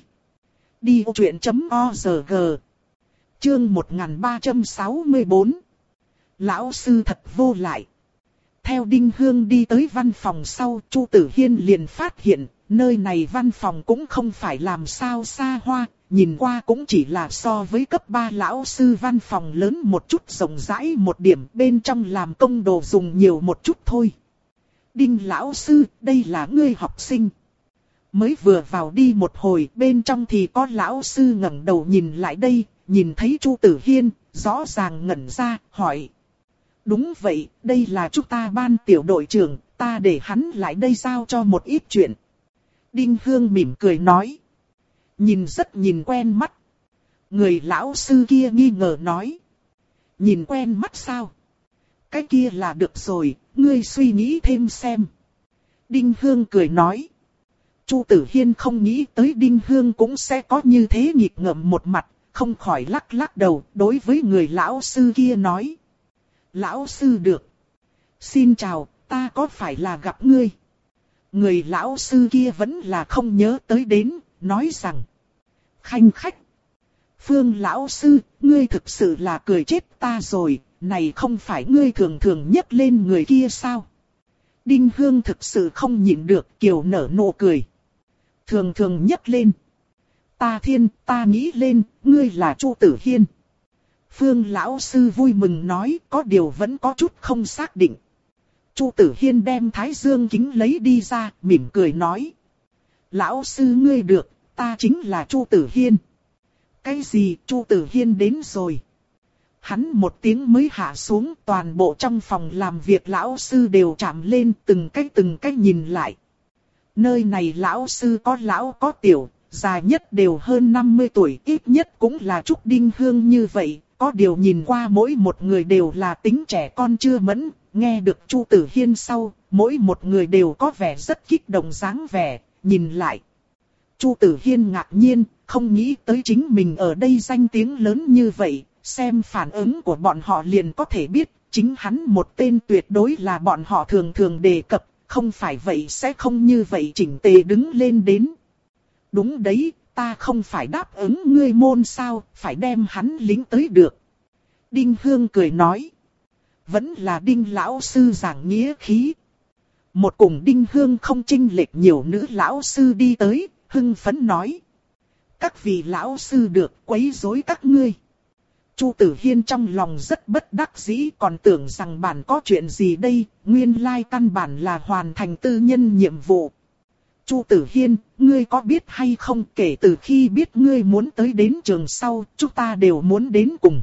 đi ô chuyện chấm o rờ giê. Chương một nghìn ba trăm sáu mươi bốn. Lão sư thật vô lại. Theo Đinh Hương đi tới văn phòng sau, Chu Tử Hiên liền phát hiện, nơi này văn phòng cũng không phải làm sao xa hoa, nhìn qua cũng chỉ là so với cấp ba lão sư văn phòng lớn một chút rộng rãi một điểm, bên trong làm công đồ dùng nhiều một chút thôi. Đinh lão sư, đây là ngươi học sinh. Mới vừa vào đi một hồi, bên trong thì có lão sư ngẩng đầu nhìn lại đây, nhìn thấy Chu Tử Hiên, rõ ràng ngẩn ra, hỏi. Đúng vậy, đây là chúng ta ban tiểu đội trưởng, ta để hắn lại đây giao cho một ít chuyện. Đinh Hương mỉm cười nói. Nhìn rất nhìn quen mắt. Người lão sư kia nghi ngờ nói. Nhìn quen mắt sao? Cái kia là được rồi, ngươi suy nghĩ thêm xem. Đinh Hương cười nói. Chu Tử Hiên không nghĩ tới Đinh Hương cũng sẽ có như thế nghịch ngợm một mặt, không khỏi lắc lắc đầu đối với người lão sư kia nói. Lão sư được. Xin chào, ta có phải là gặp ngươi? Người lão sư kia vẫn là không nhớ tới đến, nói rằng. Khanh khách. Phương lão sư, ngươi thực sự là cười chết ta rồi, này không phải ngươi thường thường nhấc lên người kia sao? Đinh Hương thực sự không nhịn được, kiều nở nụ cười. Thường thường nhấc lên. Ta thiên, ta nghĩ lên, ngươi là Chu Tử Hiên. Phương lão sư vui mừng nói, có điều vẫn có chút không xác định. Chu Tử Hiên đem thái dương kính lấy đi ra, mỉm cười nói. Lão sư ngươi được, ta chính là Chu Tử Hiên. Cái gì, Chu Tử Hiên đến rồi. Hắn một tiếng mới hạ xuống, toàn bộ trong phòng làm việc lão sư đều chạm lên, từng cách từng cách nhìn lại. Nơi này lão sư có lão có tiểu, già nhất đều hơn năm mươi tuổi, ít nhất cũng là Trúc Đinh Hương như vậy. Có điều nhìn qua mỗi một người đều là tính trẻ con chưa mẫn, nghe được Chu Tử Hiên sau, mỗi một người đều có vẻ rất kích động dáng vẻ, nhìn lại. Chu Tử Hiên ngạc nhiên, không nghĩ tới chính mình ở đây danh tiếng lớn như vậy, xem phản ứng của bọn họ liền có thể biết, chính hắn một tên tuyệt đối là bọn họ thường thường đề cập, không phải vậy sẽ không như vậy chỉnh tề đứng lên đến. Đúng đấy. Ta không phải đáp ứng ngươi môn sao, phải đem hắn lính tới được. Đinh Hương cười nói. Vẫn là Đinh lão sư giảng nghĩa khí. Một cùng Đinh Hương không chênh lệch nhiều nữ lão sư đi tới, hưng phấn nói. Các vị lão sư được quấy rối các ngươi. Chu Tử Hiên trong lòng rất bất đắc dĩ, còn tưởng rằng bản có chuyện gì đây, nguyên lai căn bản là hoàn thành tư nhân nhiệm vụ. Chu Tử Hiên, ngươi có biết hay không, kể từ khi biết ngươi muốn tới đến trường sau, chúng ta đều muốn đến cùng.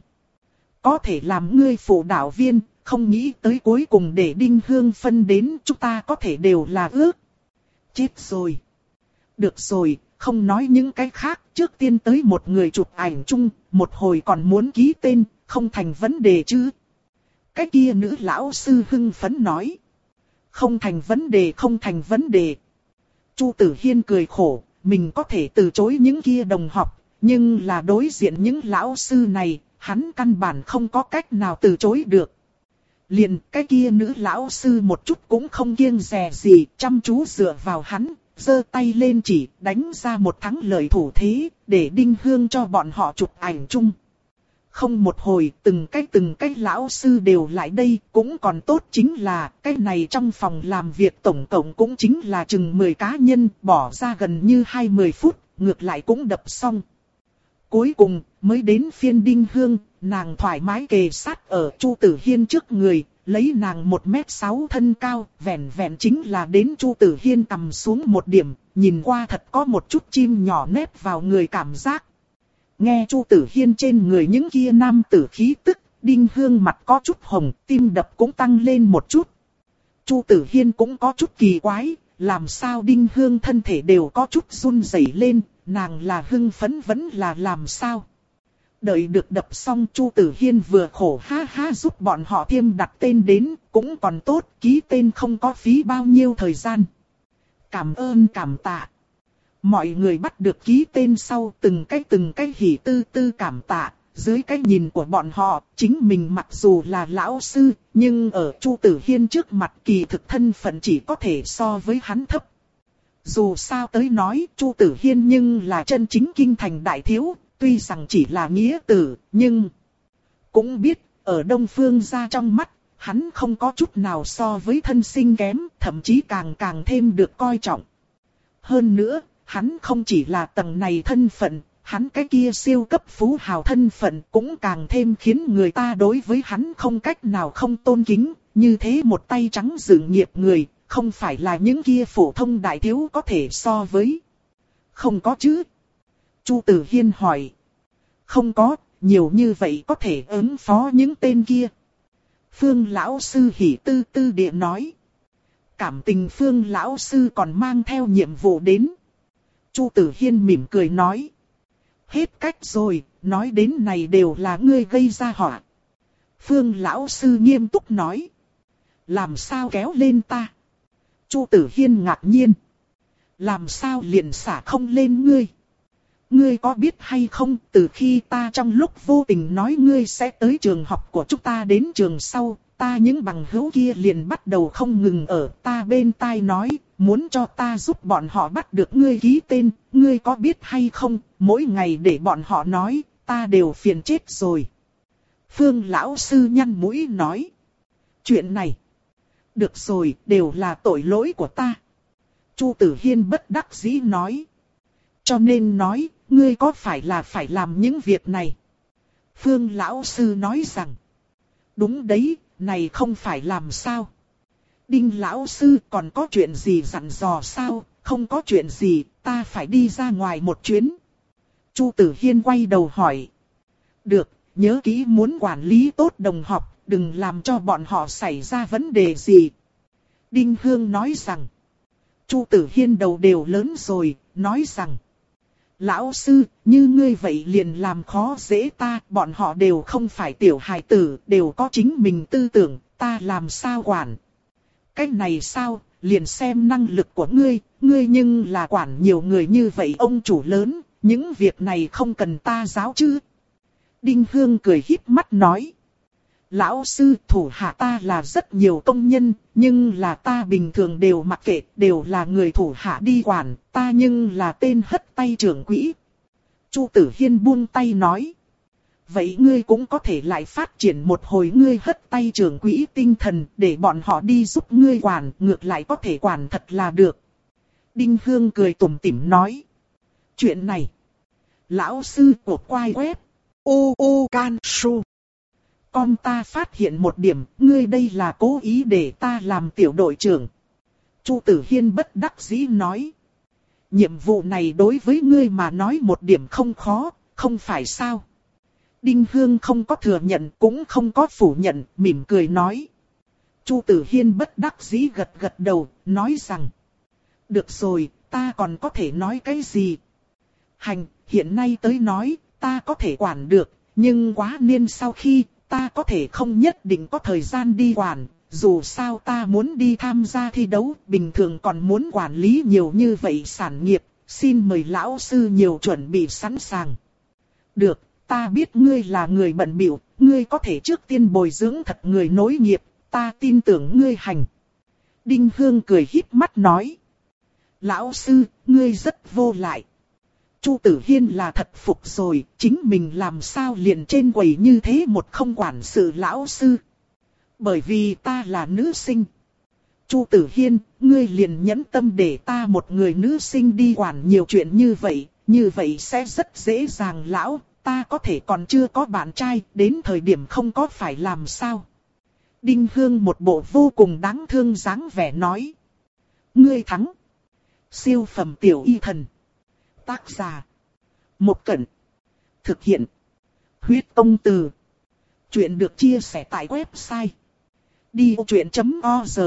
Có thể làm ngươi phụ đạo viên, không nghĩ tới cuối cùng để Đinh Hương phân đến, chúng ta có thể đều là ước. Chết rồi. Được rồi, không nói những cái khác, trước tiên tới một người chụp ảnh chung, một hồi còn muốn ký tên, không thành vấn đề chứ. Cái kia nữ lão sư hưng phấn nói. Không thành vấn đề, không thành vấn đề. Chu Tử Hiên cười khổ, mình có thể từ chối những kia đồng học, nhưng là đối diện những lão sư này, hắn căn bản không có cách nào từ chối được. Liền cái kia nữ lão sư một chút cũng không kiêng dè gì, chăm chú dựa vào hắn, giơ tay lên chỉ đánh ra một thắng lợi thủ thế, để Đinh Hương cho bọn họ chụp ảnh chung. Không một hồi, từng cái từng cái lão sư đều lại đây, cũng còn tốt chính là, cái này trong phòng làm việc tổng cộng cũng chính là chừng mười cá nhân, bỏ ra gần như hai mươi phút, ngược lại cũng đập xong. Cuối cùng, mới đến phiên Đinh Hương, nàng thoải mái kề sát ở Chu Tử Hiên trước người, lấy nàng một mét sáu thân cao, vẹn vẹn chính là đến Chu Tử Hiên cầm xuống một điểm, nhìn qua thật có một chút chim nhỏ nép vào người cảm giác. Nghe Chu Tử Hiên trên người những kia nam tử khí tức, Đinh Hương mặt có chút hồng, tim đập cũng tăng lên một chút. Chu Tử Hiên cũng có chút kỳ quái, làm sao Đinh Hương thân thể đều có chút run rẩy lên, nàng là hưng phấn vẫn là làm sao. Đợi được đập xong Chu Tử Hiên vừa khổ ha ha giúp bọn họ thêm đặt tên đến, cũng còn tốt, ký tên không có phí bao nhiêu thời gian. Cảm ơn cảm tạ. Mọi người bắt được ký tên sau từng cái từng cái hỉ tư tư cảm tạ, dưới cái nhìn của bọn họ, chính mình mặc dù là lão sư, nhưng ở Chu Tử Hiên trước mặt kỳ thực thân phận chỉ có thể so với hắn thấp. Dù sao tới nói, Chu Tử Hiên nhưng là chân chính kinh thành đại thiếu, tuy rằng chỉ là nghĩa tử, nhưng cũng biết, ở Đông Phương gia trong mắt, hắn không có chút nào so với thân sinh kém, thậm chí càng càng thêm được coi trọng. Hơn nữa, hắn không chỉ là tầng này thân phận, hắn cái kia siêu cấp phú hào thân phận cũng càng thêm khiến người ta đối với hắn không cách nào không tôn kính, như thế một tay trắng dựng nghiệp người, không phải là những kia phổ thông đại thiếu có thể so với. Không có chứ? Chu Tử Hiên hỏi. Không có, nhiều như vậy có thể ứng phó những tên kia. Phương lão sư hỉ tư tư địa nói. Cảm tình Phương lão sư còn mang theo nhiệm vụ đến. Chu Tử Hiên mỉm cười nói. Hết cách rồi, nói đến này đều là ngươi gây ra họa. Phương lão sư nghiêm túc nói. Làm sao kéo lên ta? Chu Tử Hiên ngạc nhiên. Làm sao liền xả không lên ngươi? Ngươi có biết hay không, từ khi ta trong lúc vô tình nói ngươi sẽ tới trường học của chúng ta đến trường sau, ta những bằng hữu kia liền bắt đầu không ngừng ở ta bên tai nói, muốn cho ta giúp bọn họ bắt được ngươi ký tên, ngươi có biết hay không, mỗi ngày để bọn họ nói, ta đều phiền chết rồi. Phương lão sư nhăn mũi nói, chuyện này, được rồi, đều là tội lỗi của ta. Chu Tử Hiên bất đắc dĩ nói, cho nên nói, ngươi có phải là phải làm những việc này? Phương lão sư nói rằng, đúng đấy, này không phải làm sao? Đinh lão sư còn có chuyện gì dặn dò sao? Không có chuyện gì, ta phải đi ra ngoài một chuyến. Chu Tử Hiên quay đầu hỏi. Được, nhớ kỹ muốn quản lý tốt đồng học, đừng làm cho bọn họ xảy ra vấn đề gì. Đinh Hương nói rằng. Chu Tử Hiên đầu đều lớn rồi, nói rằng. Lão sư, như ngươi vậy liền làm khó dễ ta, bọn họ đều không phải tiểu hài tử, đều có chính mình tư tưởng, ta làm sao quản. Cái này sao, liền xem năng lực của ngươi, ngươi nhưng là quản nhiều người như vậy ông chủ lớn, những việc này không cần ta giáo chứ. Đinh Hương cười híp mắt nói. Lão sư, thủ hạ ta là rất nhiều công nhân, nhưng là ta bình thường đều mặc kệ, đều là người thủ hạ đi quản, ta nhưng là tên hất tay trưởng quỹ. Chu Tử Hiên buông tay nói. Vậy ngươi cũng có thể lại phát triển một hồi ngươi hất tay trưởng quỹ tinh thần để bọn họ đi giúp ngươi quản, ngược lại có thể quản thật là được. Đinh Hương cười tủm tỉm nói. Chuyện này, lão sư của quai web, u u can su. Con ta phát hiện một điểm, ngươi đây là cố ý để ta làm tiểu đội trưởng. Chu Tử Hiên bất đắc dĩ nói. nhiệm vụ này đối với ngươi mà nói một điểm không khó, không phải sao? Đinh Hương không có thừa nhận cũng không có phủ nhận, mỉm cười nói. Chu Tử Hiên bất đắc dĩ gật gật đầu, nói rằng. Được rồi, ta còn có thể nói cái gì? Hành, hiện nay tới nói, ta có thể quản được, nhưng quá niên sau khi, ta có thể không nhất định có thời gian đi quản. Dù sao ta muốn đi tham gia thi đấu, bình thường còn muốn quản lý nhiều như vậy sản nghiệp, xin mời lão sư nhiều chuẩn bị sẵn sàng. Được, ta biết ngươi là người bận bịu, ngươi có thể trước tiên bồi dưỡng thật người nối nghiệp, ta tin tưởng ngươi hành. Đinh Hương cười híp mắt nói. Lão sư, ngươi rất vô lại. Chu Tử Hiên là thật phục rồi, chính mình làm sao liền trên quầy như thế một không quản sự lão sư. Bởi vì ta là nữ sinh. Chu Tử Hiên, ngươi liền nhẫn tâm để ta một người nữ sinh đi quản nhiều chuyện như vậy, như vậy sẽ rất dễ dàng lão, ta có thể còn chưa có bạn trai, đến thời điểm không có phải làm sao. Đinh Hương một bộ vô cùng đáng thương dáng vẻ nói. Ngươi thắng. Siêu phẩm tiểu y thần. Tác giả. Một Cẩn. Thực hiện. Huyết Công Từ. Chuyện được chia sẻ tại website đi ô chuyện chấm org.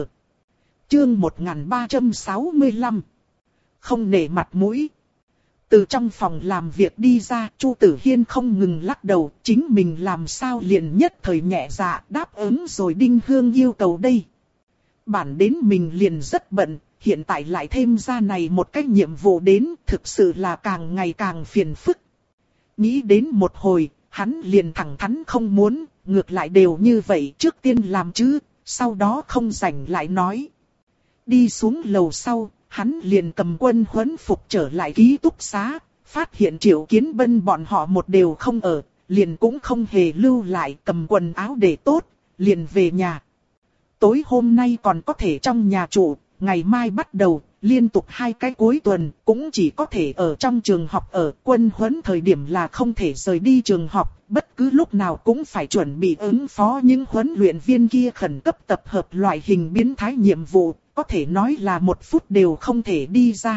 Chương một nghìn ba trăm sáu mươi lăm. Không nể mặt mũi. Từ trong phòng làm việc đi ra, Chu Tử Hiên không ngừng lắc đầu, chính mình làm sao liền nhất thời nhẹ dạ đáp ứng rồi Đinh Hương yêu cầu đây. Bản đến mình liền rất bận, hiện tại lại thêm ra này một cái nhiệm vụ đến, thực sự là càng ngày càng phiền phức. Nghĩ đến một hồi, hắn liền thẳng thắn không muốn, ngược lại đều như vậy trước tiên làm chứ, sau đó không rảnh lại nói. Đi xuống lầu sau, hắn liền cầm quân huấn phục trở lại ký túc xá, phát hiện Triệu Kiến Bân bọn họ một đều không ở, liền cũng không hề lưu lại, cầm quần áo để tốt, liền về nhà. Tối hôm nay còn có thể trong nhà trụ, ngày mai bắt đầu, liên tục hai cái cuối tuần, cũng chỉ có thể ở trong trường học ở. Quân huấn thời điểm là không thể rời đi trường học, bất cứ lúc nào cũng phải chuẩn bị ứng phó những huấn luyện viên kia khẩn cấp tập hợp loại hình biến thái nhiệm vụ, có thể nói là một phút đều không thể đi ra.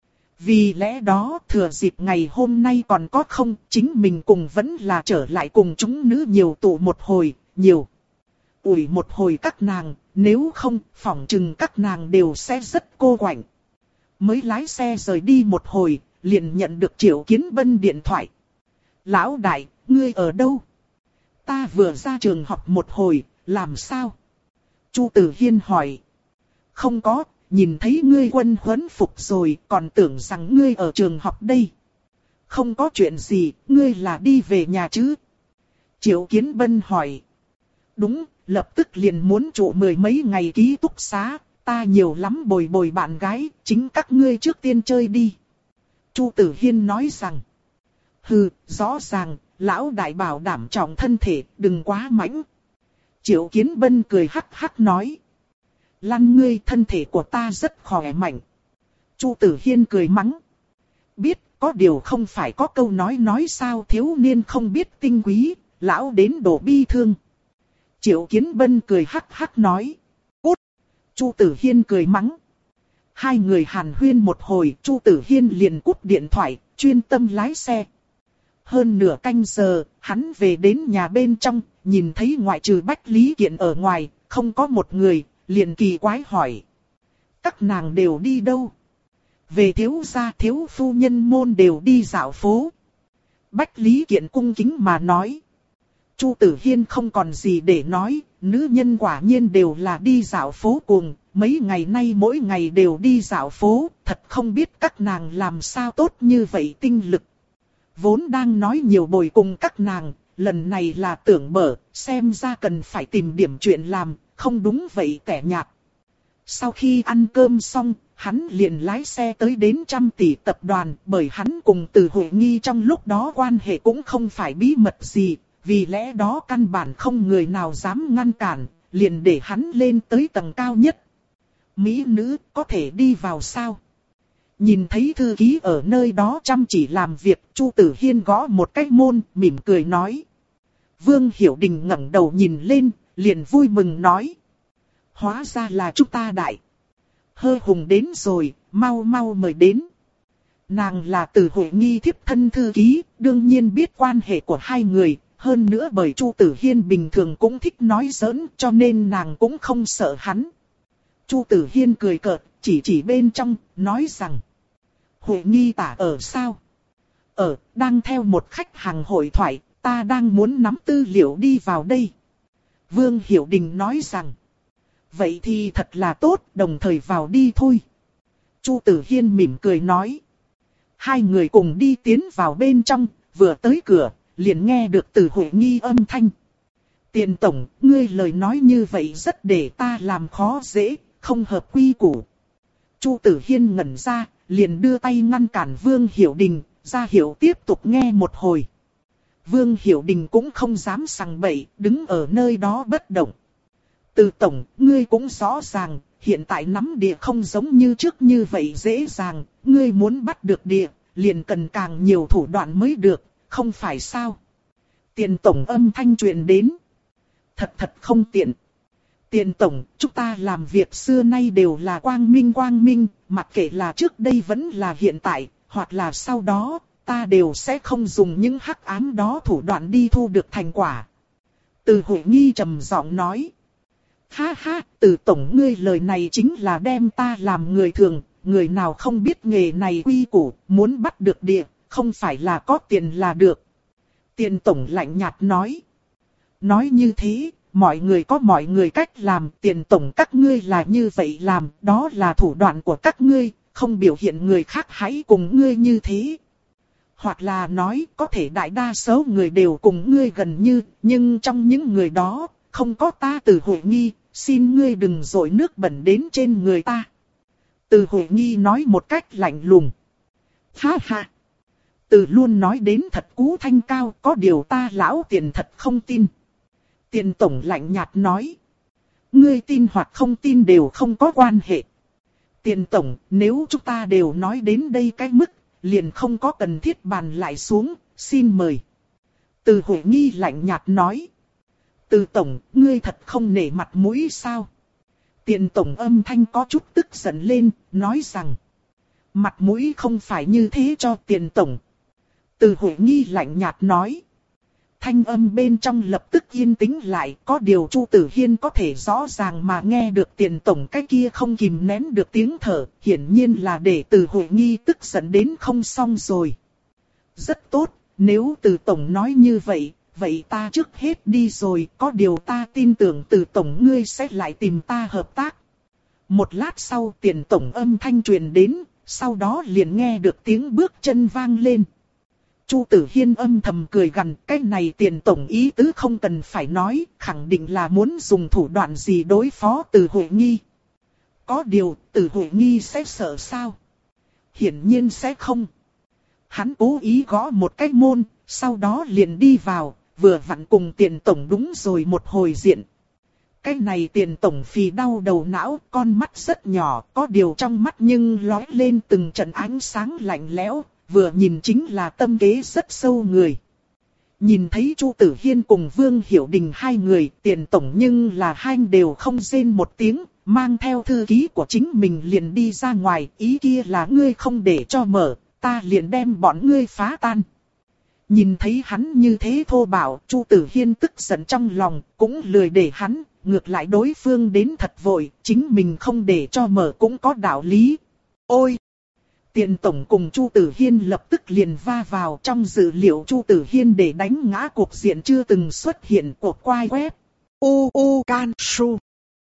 Vì lẽ đó thừa dịp ngày hôm nay còn có không, chính mình cùng vẫn là trở lại cùng chúng nữ nhiều tụ một hồi, nhiều. Ủi một hồi các nàng, nếu không, phỏng chừng các nàng đều sẽ rất cô quạnh. Mới lái xe rời đi một hồi, liền nhận được Triệu Kiến Bân điện thoại. Lão đại, ngươi ở đâu? Ta vừa ra trường học một hồi, làm sao? Chu Tử Hiên hỏi. Không có, nhìn thấy ngươi quân huấn phục rồi, còn tưởng rằng ngươi ở trường học đây. Không có chuyện gì, ngươi là đi về nhà chứ? Triệu Kiến Bân hỏi. Đúng, lập tức liền muốn trụ mười mấy ngày ký túc xá, ta nhiều lắm bồi bồi bạn gái, chính các ngươi trước tiên chơi đi. Chu Tử Hiên nói rằng. Hừ, rõ ràng, lão đại bảo đảm trọng thân thể, đừng quá mãnh. Triệu Kiến Bân cười hắc hắc nói. Lăn ngươi, thân thể của ta rất khỏe mạnh. Chu Tử Hiên cười mắng. Biết, có điều không phải có câu nói nói sao thiếu niên không biết tinh quý, lão đến đổ bi thương. Triệu Kiến Bân cười hắc hắc nói. Cút! Chu Tử Hiên cười mắng. Hai người hàn huyên một hồi, Chu Tử Hiên liền cúp điện thoại, chuyên tâm lái xe. Hơn nửa canh giờ, hắn về đến nhà bên trong, nhìn thấy ngoại trừ Bách Lý Kiện ở ngoài, không có một người, liền kỳ quái hỏi. Các nàng đều đi đâu? Về thiếu gia thiếu phu nhân môn đều đi dạo phố. Bách Lý Kiện cung kính mà nói. Chu Tử Hiên không còn gì để nói, nữ nhân quả nhiên đều là đi dạo phố cùng, mấy ngày nay mỗi ngày đều đi dạo phố, thật không biết các nàng làm sao tốt như vậy tinh lực. Vốn đang nói nhiều bồi cùng các nàng, lần này là tưởng mở, xem ra cần phải tìm điểm chuyện làm, không đúng vậy tẻ nhạt. Sau khi ăn cơm xong, hắn liền lái xe tới đến Trăm Tỷ tập đoàn, bởi hắn cùng Từ Hội Nghi trong lúc đó quan hệ cũng không phải bí mật gì, vì lẽ đó căn bản không người nào dám ngăn cản, liền để hắn lên tới tầng cao nhất. Mỹ nữ có thể đi vào sao? Nhìn thấy thư ký ở nơi đó chăm chỉ làm việc, Chu Tử Hiên gõ một cái môn, mỉm cười nói. Vương Hiểu Đình ngẩng đầu nhìn lên, liền vui mừng nói. Hóa ra là chúng ta đại. Hơ Hùng đến rồi, mau mau mời đến. Nàng là Từ Huệ Nghi thiếp thân thư ký, đương nhiên biết quan hệ của hai người. Hơn nữa bởi Chu Tử Hiên bình thường cũng thích nói giỡn, cho nên nàng cũng không sợ hắn. Chu Tử Hiên cười cợt, chỉ chỉ bên trong, nói rằng: Huệ Nghi tả ở sao? Ở, đang theo một khách hàng hội thoại, ta đang muốn nắm tư liệu đi vào đây. Vương Hiểu Đình nói rằng: vậy thì thật là tốt, đồng thời vào đi thôi. Chu Tử Hiên mỉm cười nói. Hai người cùng đi tiến vào bên trong, vừa tới cửa, liền nghe được từ Huệ Nghi âm thanh. Tiền tổng, ngươi lời nói như vậy rất để ta làm khó dễ, không hợp quy củ. Chu Tử Hiên ngẩn ra, liền đưa tay ngăn cản Vương Hiểu Đình, ra hiệu tiếp tục nghe một hồi. Vương Hiểu Đình cũng không dám sằng bậy, đứng ở nơi đó bất động. Từ tổng, ngươi cũng rõ ràng, hiện tại nắm địa không giống như trước như vậy dễ dàng, ngươi muốn bắt được địa, liền cần càng nhiều thủ đoạn mới được, không phải sao? Tiền tổng âm thanh truyền đến. Thật thật không tiện. Tiền tổng, chúng ta làm việc xưa nay đều là quang minh quang minh, mặc kệ là trước đây vẫn là hiện tại, hoặc là sau đó, ta đều sẽ không dùng những hắc ám đó thủ đoạn đi thu được thành quả. Từ Huệ Nghi trầm giọng nói. Ha ha, Từ tổng ngươi lời này chính là đem ta làm người thường, người nào không biết nghề này quy củ, muốn bắt được địa, không phải là có tiền là được. Tiền tổng lạnh nhạt nói. Nói như thế, mọi người có mọi người cách làm, tiền tổng các ngươi là như vậy làm, đó là thủ đoạn của các ngươi, không biểu hiện người khác hãy cùng ngươi như thế. Hoặc là nói, có thể đại đa số người đều cùng ngươi gần như, nhưng trong những người đó, không có ta Từ Huệ Nghi, xin ngươi đừng dội nước bẩn đến trên người ta. Từ Huệ Nghi nói một cách lạnh lùng. Ha ha! Từ luôn nói đến thật cú thanh cao, có điều ta lão tiền thật không tin. Tiền tổng lạnh nhạt nói. Ngươi tin hoặc không tin đều không có quan hệ. Tiền tổng, nếu chúng ta đều nói đến đây cái mức, liền không có cần thiết bàn lại xuống, xin mời. Từ Huệ Nghi lạnh nhạt nói. Từ tổng, ngươi thật không nể mặt mũi sao? Tiền tổng âm thanh có chút tức giận lên, nói rằng. Mặt mũi không phải như thế cho tiền tổng. Từ Huệ Nghi lạnh nhạt nói. Thanh âm bên trong lập tức yên tĩnh lại, có điều Chu Tử Hiên có thể rõ ràng mà nghe được tiền tổng cái kia không kìm nén được tiếng thở, hiển nhiên là để Từ Huệ Nghi tức giận đến không xong rồi. Rất tốt, nếu Từ tổng nói như vậy, vậy ta trước hết đi rồi, có điều ta tin tưởng Từ tổng ngươi sẽ lại tìm ta hợp tác. Một lát sau tiền tổng âm thanh truyền đến, sau đó liền nghe được tiếng bước chân vang lên. Chu Tử Hiên âm thầm cười gằn, cái này tiền tổng ý tứ không cần phải nói, khẳng định là muốn dùng thủ đoạn gì đối phó Từ Huệ Nghi. Có điều, Từ Huệ Nghi sẽ sợ sao? Hiển nhiên sẽ không. Hắn cố ý gõ một cái môn, sau đó liền đi vào, vừa vặn cùng tiền tổng đúng rồi một hồi diện. Cái này tiền tổng phì đau đầu não, con mắt rất nhỏ, có điều trong mắt nhưng lóe lên từng trận ánh sáng lạnh lẽo. Vừa nhìn chính là tâm kế rất sâu người. Nhìn thấy Chu Tử Hiên cùng Vương Hiểu Đình hai người, tiền tổng nhưng là hai đều không rên một tiếng, mang theo thư ký của chính mình liền đi ra ngoài, ý kia là ngươi không để cho mở, ta liền đem bọn ngươi phá tan. Nhìn thấy hắn như thế thô bạo, Chu Tử Hiên tức giận trong lòng, cũng lười để hắn, ngược lại đối phương đến thật vội, chính mình không để cho mở cũng có đạo lý. Ôi! Tiền tổng cùng Chu Tử Hiên lập tức liền va vào, trong dữ liệu Chu Tử Hiên để đánh ngã cuộc diện chưa từng xuất hiện cuộc quay web. U U Can Su.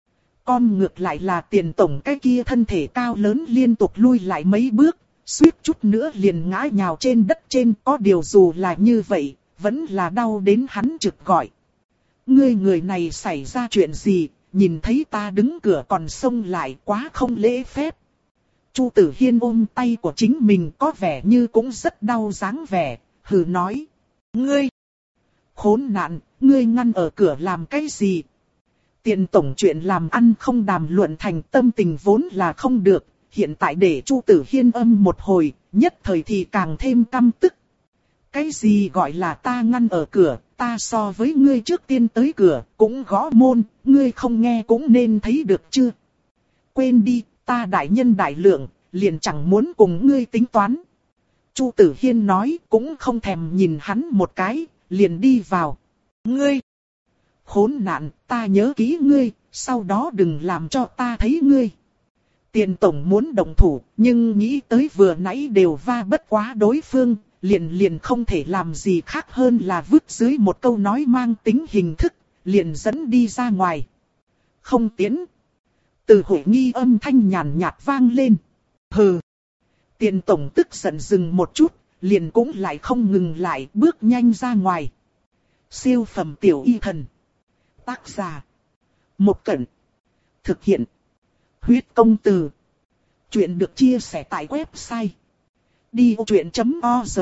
Con ngược lại là tiền tổng cái kia thân thể cao lớn liên tục lui lại mấy bước, suýt chút nữa liền ngã nhào trên đất trên, có điều dù là như vậy, vẫn là đau đến hắn trực gọi. Ngươi người này xảy ra chuyện gì, nhìn thấy ta đứng cửa còn xông lại, quá không lễ phép. Chu Tử Hiên ôm tay của chính mình có vẻ như cũng rất đau dáng vẻ, hừ nói. Ngươi! Khốn nạn, ngươi ngăn ở cửa làm cái gì? Tiền tổng chuyện làm ăn không đàm luận thành, tâm tình vốn là không được, hiện tại để Chu Tử Hiên âm một hồi, nhất thời thì càng thêm căm tức. Cái gì gọi là ta ngăn ở cửa, ta so với ngươi trước tiên tới cửa, cũng gõ môn, ngươi không nghe cũng nên thấy được chưa? Quên đi, ta đại nhân đại lượng, liền chẳng muốn cùng ngươi tính toán. Chu Tử Hiên nói, cũng không thèm nhìn hắn một cái, liền đi vào. Ngươi! Khốn nạn, ta nhớ kỹ ngươi, sau đó đừng làm cho ta thấy ngươi. Tiền tổng muốn động thủ, nhưng nghĩ tới vừa nãy đều va bất quá đối phương, liền liền không thể làm gì khác hơn là vứt dưới một câu nói mang tính hình thức, liền dẫn đi ra ngoài. Không tiến. Từ Hội Nghi âm thanh nhàn nhạt vang lên. Hừ. Tiền tổng tức giận dừng một chút, liền cũng lại không ngừng lại, bước nhanh ra ngoài. Siêu phẩm tiểu y thần. Tác giả. Một Cẩn. Thực hiện. Huyết công từ. Chuyện được chia sẻ tại website đi vô chuyện chấm org.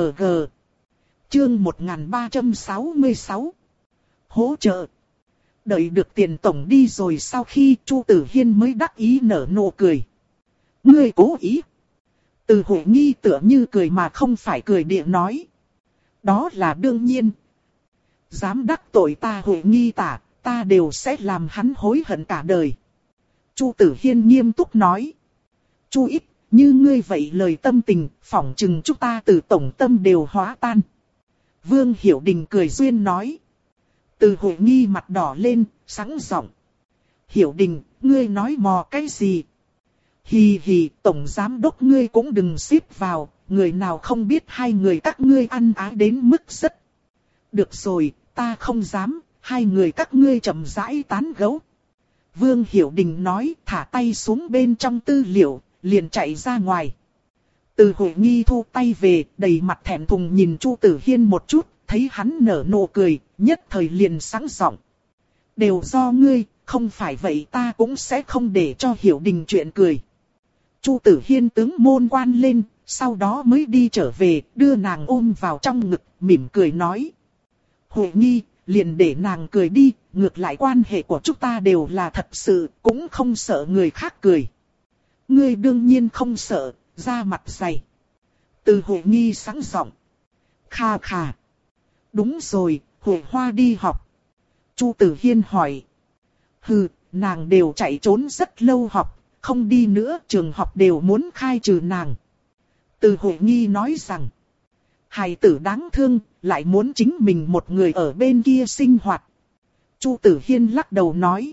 Chương một nghìn ba trăm sáu mươi sáu. Hỗ trợ. Đợi được tiền tổng đi rồi sau khi Chu Tử Hiên mới đắc ý nở nụ cười. Ngươi cố ý. Từ Hội Nghi tựa như cười mà không phải cười địa nói. Đó là đương nhiên. Dám đắc tội ta Hội Nghi tả, ta đều sẽ làm hắn hối hận cả đời. Chu Tử Hiên nghiêm túc nói. Chu ít, như ngươi vậy lời tâm tình, phỏng chừng chúng ta từ tổng tâm đều hóa tan. Vương Hiểu Đình cười duyên nói. Từ Hội Nghi mặt đỏ lên, sẵn giọng. Hiểu Đình, ngươi nói mò cái gì? Hì hì, tổng giám đốc ngươi cũng đừng xếp vào, người nào không biết hai người các ngươi ăn ái đến mức rất. Được rồi, ta không dám, hai người các ngươi chậm rãi tán gẫu. Vương Hiểu Đình nói, thả tay xuống bên trong tư liệu, liền chạy ra ngoài. Từ Hội Nghi thu tay về, đầy mặt thẹn thùng nhìn Chu Tử Hiên một chút, thấy hắn nở nụ cười, nhất thời liền sẵn giọng. Đều do ngươi, không phải vậy ta cũng sẽ không để cho Hiểu Đình chuyện cười. Chu Tử Hiên tướng môn quan lên, sau đó mới đi trở về, đưa nàng ôm vào trong ngực, mỉm cười nói. Hội Nghi, liền để nàng cười đi, ngược lại quan hệ của chúng ta đều là thật sự, cũng không sợ người khác cười. Ngươi đương nhiên không sợ, da mặt dày. Từ Hội Nghi sẵn giọng. Kha kha. Đúng rồi, Hội Hoa đi học. Chu Tử Hiên hỏi. Hừ, nàng đều chạy trốn rất lâu học, không đi nữa, trường học đều muốn khai trừ nàng. Từ Hội Nghi nói rằng. Hài tử đáng thương, lại muốn chính mình một người ở bên kia sinh hoạt. Chu Tử Hiên lắc đầu nói.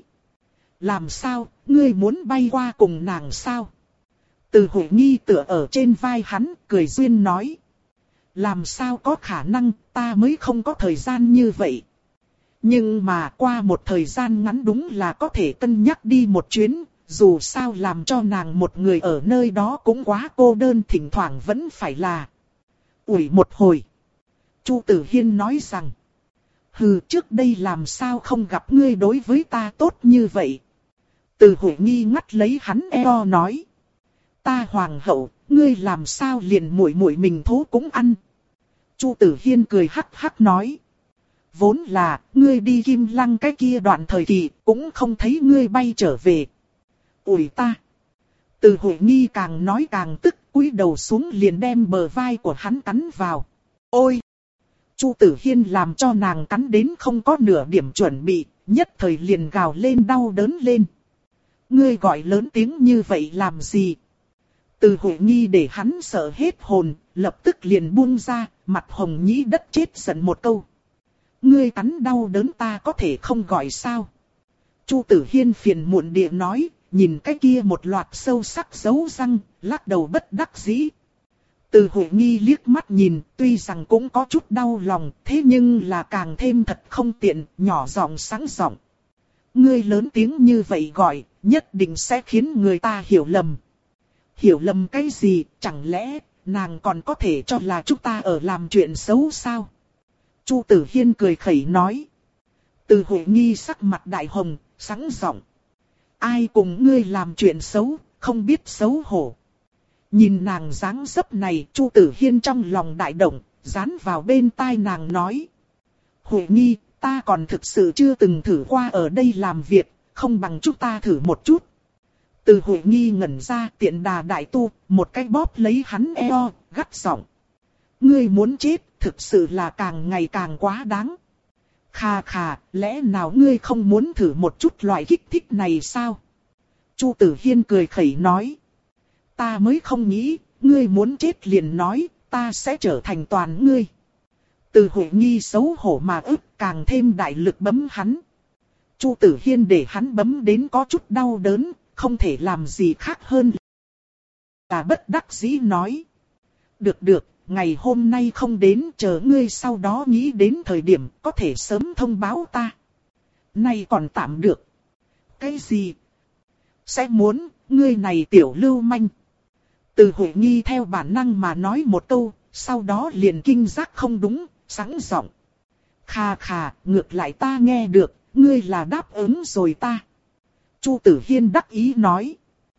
Làm sao, ngươi muốn bay qua cùng nàng sao? Từ Hội Nghi tựa ở trên vai hắn, cười duyên nói. Làm sao có khả năng, ta mới không có thời gian như vậy. Nhưng mà qua một thời gian ngắn đúng là có thể cân nhắc đi một chuyến, dù sao làm cho nàng một người ở nơi đó cũng quá cô đơn, thỉnh thoảng vẫn phải là ủi một hồi. Chu Tử Hiên nói rằng. Hừ, trước đây làm sao không gặp ngươi đối với ta tốt như vậy. Từ Hội Nghi ngắt lấy hắn eo nói. Ta hoàng hậu, ngươi làm sao liền muội muội mình thú cũng ăn. Chu Tử Hiên cười hắc hắc nói. Vốn là, ngươi đi Kim Lăng cái kia đoạn thời kỳ, cũng không thấy ngươi bay trở về. Ủi ta. Từ Hội Nghi càng nói càng tức, cúi đầu xuống liền đem bờ vai của hắn cắn vào. Ôi! Chu Tử Hiên làm cho nàng cắn đến không có nửa điểm chuẩn bị, nhất thời liền gào lên đau đớn lên. Ngươi gọi lớn tiếng như vậy làm gì? Từ Hội Nghi để hắn sợ hết hồn, lập tức liền buông ra, mặt hồng nhĩ đất chết giận một câu. Ngươi cắn đau đớn ta có thể không gọi sao? Chu Tử Hiên phiền muộn địa nói, nhìn cái kia một loạt sâu sắc dấu răng, lắc đầu bất đắc dĩ. Từ Hội Nghi liếc mắt nhìn, tuy rằng cũng có chút đau lòng, thế nhưng là càng thêm thật không tiện, nhỏ giọng sẵn giọng. Ngươi lớn tiếng như vậy gọi, nhất định sẽ khiến người ta hiểu lầm. Hiểu lầm cái gì, chẳng lẽ nàng còn có thể cho là chúng ta ở làm chuyện xấu sao? Chu Tử Hiên cười khẩy nói. Từ Hội Nghi sắc mặt đại hồng, sẵn giọng. Ai cùng ngươi làm chuyện xấu, không biết xấu hổ. Nhìn nàng dáng dấp này, Chu Tử Hiên trong lòng đại động, dán vào bên tai nàng nói. Hội Nghi, ta còn thực sự chưa từng thử qua ở đây làm việc, không bằng chúng ta thử một chút. Từ Hội Nghi ngẩn ra, tiện đà đại tu, một cái bóp lấy hắn eo, gắt giọng. Ngươi muốn chết, thực sự là càng ngày càng quá đáng. Khà khà, lẽ nào ngươi không muốn thử một chút loại kích thích này sao? Chu Tử Hiên cười khẩy nói. Ta mới không nghĩ, ngươi muốn chết liền nói, ta sẽ trở thành toàn ngươi. Từ Huệ Nghi xấu hổ mà ức, càng thêm đại lực bấm hắn. Chu Tử Hiên để hắn bấm đến có chút đau đớn, không thể làm gì khác hơn. Ta bất đắc dĩ nói. Được được, ngày hôm nay không đến, chờ ngươi sau đó nghĩ đến thời điểm có thể sớm thông báo ta. Nay còn tạm được. Cái gì? Sẽ muốn, ngươi này tiểu lưu manh. Từ Huệ Nghi theo bản năng mà nói một câu, sau đó liền kinh giác không đúng, sẵn giọng. Khà khà, ngược lại ta nghe được, ngươi là đáp ứng rồi ta. Chu Tử Hiên đắc ý nói.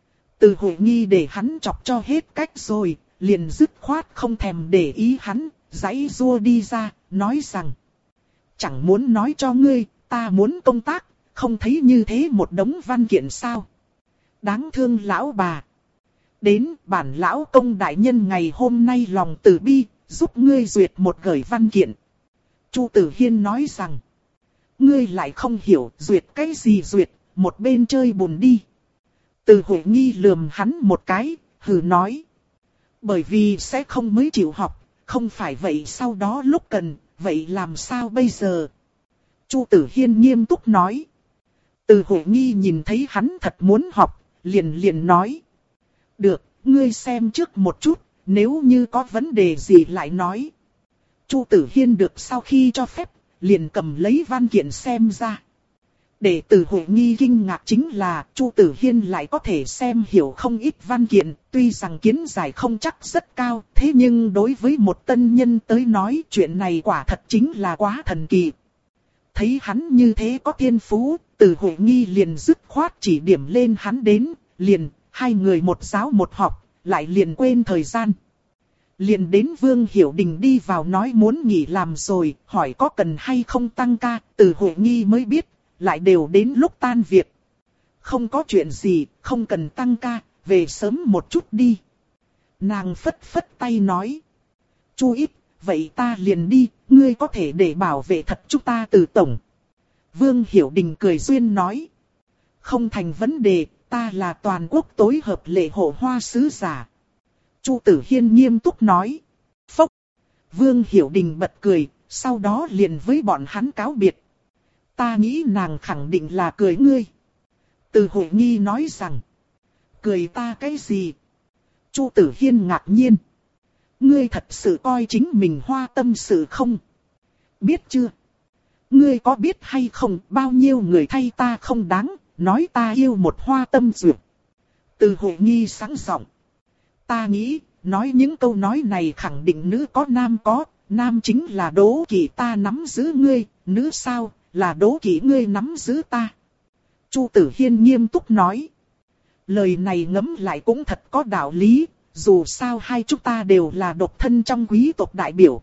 Từ Huệ Nghi để hắn chọc cho hết cách rồi, liền dứt khoát không thèm để ý hắn, giãy giụa đi ra, nói rằng. Chẳng muốn nói cho ngươi, ta muốn công tác, không thấy như thế một đống văn kiện sao. Đáng thương lão bà. Đến bản lão công đại nhân ngày hôm nay lòng từ bi, giúp ngươi duyệt một gửi văn kiện. Chu Tử Hiên nói rằng. Ngươi lại không hiểu duyệt cái gì duyệt, một bên chơi bùn đi. Từ Huệ Nghi lườm hắn một cái, hừ nói. Bởi vì sẽ không mới chịu học, không phải vậy sau đó lúc cần, vậy làm sao bây giờ? Chu Tử Hiên nghiêm túc nói. Từ Huệ Nghi nhìn thấy hắn thật muốn học, liền liền nói. Được, ngươi xem trước một chút, nếu như có vấn đề gì lại nói. Chu Tử Hiên được sau khi cho phép, liền cầm lấy văn kiện xem ra. Để Từ Huệ Nghi kinh ngạc chính là Chu Tử Hiên lại có thể xem hiểu không ít văn kiện, tuy rằng kiến giải không chắc rất cao, thế nhưng đối với một tân nhân tới nói chuyện này quả thật chính là quá thần kỳ. Thấy hắn như thế có thiên phú, Từ Huệ Nghi liền dứt khoát chỉ điểm lên hắn đến, liền, hai người một giáo một học, lại liền quên thời gian. Liền đến Vương Hiểu Đình đi vào nói muốn nghỉ làm rồi, hỏi có cần hay không tăng ca, Từ Huệ Nghi mới biết, lại đều đến lúc tan việc. Không có chuyện gì, không cần tăng ca, về sớm một chút đi. Nàng phất phất tay nói. Chu ít, vậy ta liền đi, ngươi có thể để bảo vệ thật chúng ta Từ tổng. Vương Hiểu Đình cười duyên nói. Không thành vấn đề, ta là toàn quốc tối hợp lệ hộ hoa sứ giả. Chu Tử Hiên nghiêm túc nói. Phốc. Vương Hiểu Đình bật cười, sau đó liền với bọn hắn cáo biệt. Ta nghĩ nàng khẳng định là cười ngươi. Từ Huệ Nghi nói rằng. Cười ta cái gì? Chu Tử Hiên ngạc nhiên. Ngươi thật sự coi chính mình hoa tâm sự không? Biết chưa? Ngươi có biết hay không bao nhiêu người thay ta không đáng, nói ta yêu một hoa tâm duyệt. Từ Huệ Nghi sáng giọng. Ta nghĩ, nói những câu nói này khẳng định nữ có nam có, nam chính là đố kỵ ta nắm giữ ngươi, nữ sao, là đố kỵ ngươi nắm giữ ta. Chu Tử Hiên nghiêm túc nói. Lời này ngẫm lại cũng thật có đạo lý, dù sao hai chúng ta đều là độc thân trong quý tộc đại biểu.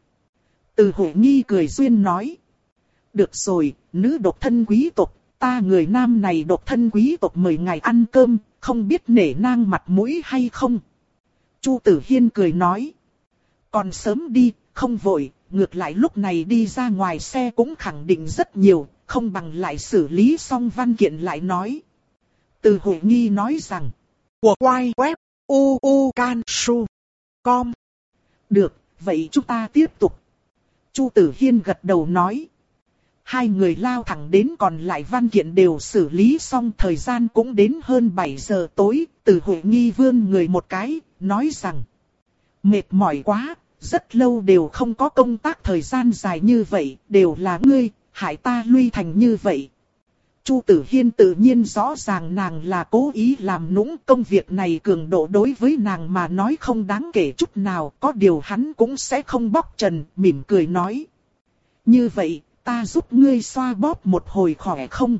Từ Huệ Nghi cười duyên nói. Được rồi, nữ độc thân quý tộc, ta người nam này độc thân quý tộc mời ngài ăn cơm, không biết nể nang mặt mũi hay không. Chu Tử Hiên cười nói. Còn sớm đi, không vội, ngược lại lúc này đi ra ngoài xe cũng khẳng định rất nhiều, không bằng lại xử lý xong văn kiện lại nói. Từ Huệ Nghi nói rằng. Của quay web u u can su com. Được, vậy chúng ta tiếp tục. Chu Tử Hiên gật đầu nói. Hai người lao thẳng đến còn lại văn kiện đều xử lý xong, thời gian cũng đến hơn bảy giờ tối. Từ Huệ Nghi vươn người một cái, nói rằng. Mệt mỏi quá, rất lâu đều không có công tác thời gian dài như vậy, đều là ngươi, hại ta lui thành như vậy. Chu Tử Hiên tự nhiên rõ ràng nàng là cố ý làm nũng, công việc này cường độ đối với nàng mà nói không đáng kể chút nào, có điều hắn cũng sẽ không bóc trần, mỉm cười nói. Như vậy, ta giúp ngươi xoa bóp một hồi khỏe không?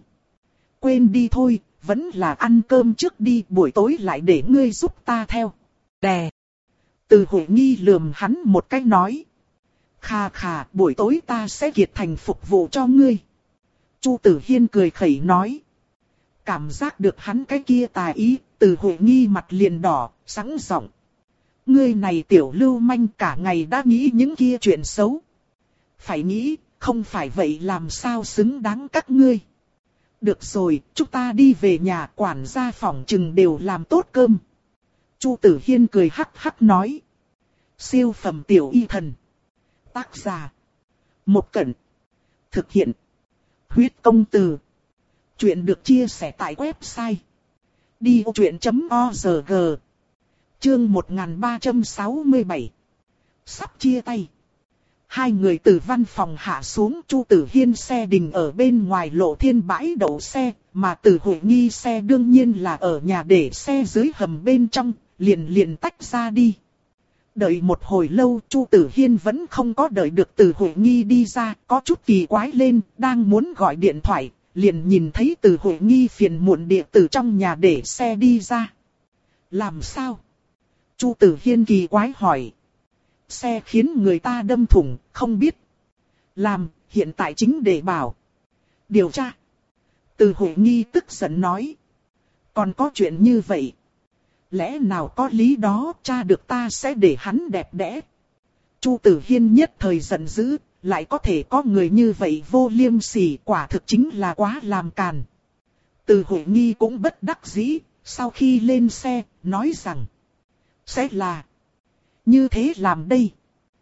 Quên đi thôi, vẫn là ăn cơm trước đi, buổi tối lại để ngươi giúp ta theo. Đè. Từ Huệ Nghi lườm hắn một cái nói. Khà khà, buổi tối ta sẽ kiệt thành phục vụ cho ngươi. Chu Tử Hiên cười khẩy nói. Cảm giác được hắn cái kia tà ý, Từ Huệ Nghi mặt liền đỏ, sẵn giọng. Ngươi này tiểu lưu manh cả ngày đã nghĩ những kia chuyện xấu. Phải nghĩ, không phải vậy làm sao xứng đáng các ngươi. Được rồi, chúng ta đi về nhà, quản gia phòng chừng đều làm tốt cơm. Chu Tử Hiên cười hắc hắc nói. Siêu phẩm tiểu y thần. Tác giả. Một Cẩn. Thực hiện. Huyết công từ. Chuyện được chia sẻ tại website. đi ô chuyện chấm org. Chương một nghìn ba trăm sáu mươi bảy. Sắp chia tay. Hai người từ văn phòng hạ xuống, Chu Tử Hiên xe đình ở bên ngoài Lộ Thiên bãi đậu xe, mà Từ Huệ Nghi xe đương nhiên là ở nhà để xe dưới hầm bên trong, liền liền tách ra đi. Đợi một hồi lâu, Chu Tử Hiên vẫn không có đợi được Từ Huệ Nghi đi ra, có chút kỳ quái lên, đang muốn gọi điện thoại, liền nhìn thấy Từ Huệ Nghi phiền muộn địa từ trong nhà để xe đi ra. Làm sao? Chu Tử Hiên kỳ quái hỏi. Xe khiến người ta đâm thủng, không biết. Làm, hiện tại chính để bảo. Điều tra. Từ Huệ Nghi tức giận nói. Còn có chuyện như vậy. Lẽ nào có lý đó, tra được ta sẽ để hắn đẹp đẽ. Chu Tử Hiên nhất thời giận dữ, lại có thể có người như vậy vô liêm sỉ, quả thực chính là quá làm càn. Từ Huệ Nghi cũng bất đắc dĩ, sau khi lên xe, nói rằng. Sẽ là. Như thế làm đây.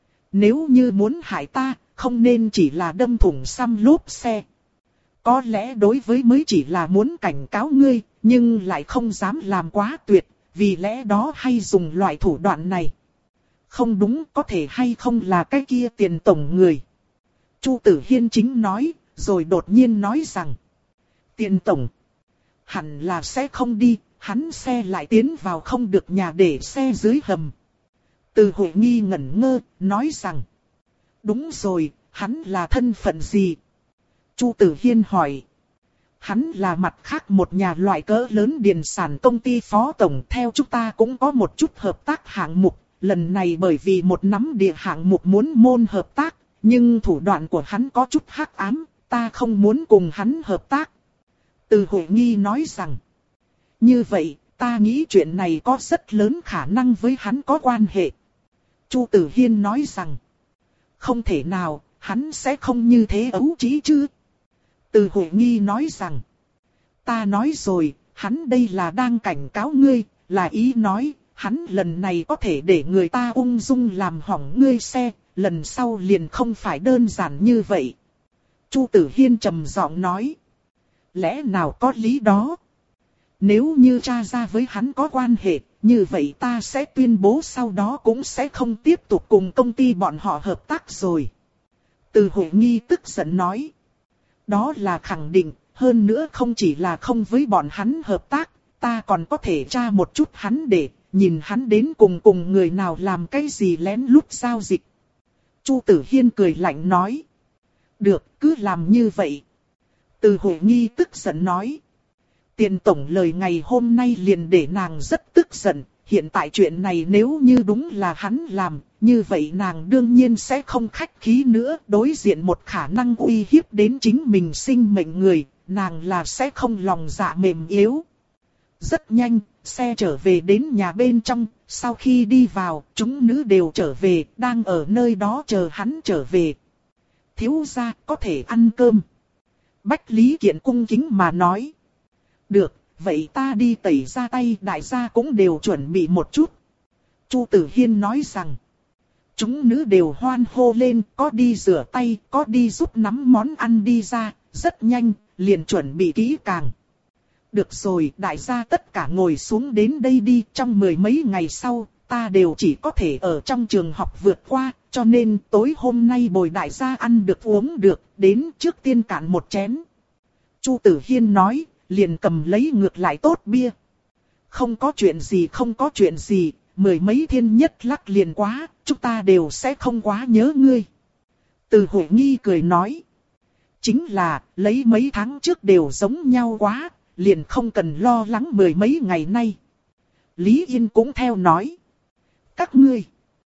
Nếu như muốn hại ta, không nên chỉ là đâm thủng xăm lốp xe. Có lẽ đối với mới chỉ là muốn cảnh cáo ngươi, nhưng lại không dám làm quá tuyệt, vì lẽ đó hay dùng loại thủ đoạn này. Không đúng, có thể hay không là cái kia Tiền tổng người. Chu Tử Hiên chính nói, rồi đột nhiên nói rằng. Tiền tổng, hẳn là sẽ không đi, hắn xe lại tiến vào không được nhà để xe dưới hầm. Từ Huệ Nghi ngẩn ngơ, nói rằng. Đúng rồi, hắn là thân phận gì? Chu Tử Hiên hỏi. Hắn là mặt khác một nhà loại cỡ lớn điền sản công ty phó tổng, theo chúng ta cũng có một chút hợp tác hạng mục. Lần này bởi vì một nắm địa hạng mục muốn môn hợp tác, nhưng thủ đoạn của hắn có chút hắc ám, ta không muốn cùng hắn hợp tác. Từ Huệ Nghi nói rằng. Như vậy, ta nghĩ chuyện này có rất lớn khả năng với hắn có quan hệ. Chu Tử Hiên nói rằng. Không thể nào, hắn sẽ không như thế ấu trĩ chứ. Từ Huệ Nghi nói rằng. Ta nói rồi, hắn đây là đang cảnh cáo ngươi, là ý nói, hắn lần này có thể để người ta ung dung làm hỏng ngươi xe, lần sau liền không phải đơn giản như vậy. Chu Tử Hiên trầm giọng nói. Lẽ nào có lý đó? Nếu như tra ra với hắn có quan hệ, như vậy ta sẽ tuyên bố sau đó cũng sẽ không tiếp tục cùng công ty bọn họ hợp tác rồi. Từ Huệ Nghi tức giận nói. Đó là khẳng định, hơn nữa không chỉ là không với bọn hắn hợp tác, ta còn có thể tra một chút hắn để nhìn hắn đến cùng cùng người nào làm cái gì lén lút giao dịch. Chu Tử Hiên cười lạnh nói. Được, cứ làm như vậy. Từ Huệ Nghi tức giận nói. Tiền tổng lời ngày hôm nay liền để nàng rất tức giận, hiện tại chuyện này nếu như đúng là hắn làm, như vậy nàng đương nhiên sẽ không khách khí nữa, đối diện một khả năng uy hiếp đến chính mình sinh mệnh người, nàng là sẽ không lòng dạ mềm yếu. Rất nhanh, xe trở về đến nhà bên trong, sau khi đi vào, chúng nữ đều trở về, đang ở nơi đó chờ hắn trở về. Thiếu gia có thể ăn cơm. Bách Lý Kiện cung kính mà nói. Được, vậy ta đi tẩy ra tay, đại gia cũng đều chuẩn bị một chút. Chu Tử Hiên nói rằng. Chúng nữ đều hoan hô lên, có đi rửa tay, có đi giúp nắm món ăn đi ra, rất nhanh, liền chuẩn bị kỹ càng. Được rồi, đại gia tất cả ngồi xuống đến đây đi, trong mười mấy ngày sau, ta đều chỉ có thể ở trong trường học vượt qua, cho nên tối hôm nay bồi đại gia ăn được uống được, đến trước tiên cạn một chén. Chu Tử Hiên nói, liền cầm lấy ngược lại tốt bia. Không có chuyện gì không có chuyện gì, mười mấy thiên nhất lắc liền quá, chúng ta đều sẽ không quá nhớ ngươi. Từ Huệ Nghi cười nói. Chính là, lấy mấy tháng trước đều giống nhau quá, liền không cần lo lắng mười mấy ngày nay. Lý Yên cũng theo nói. Các ngươi,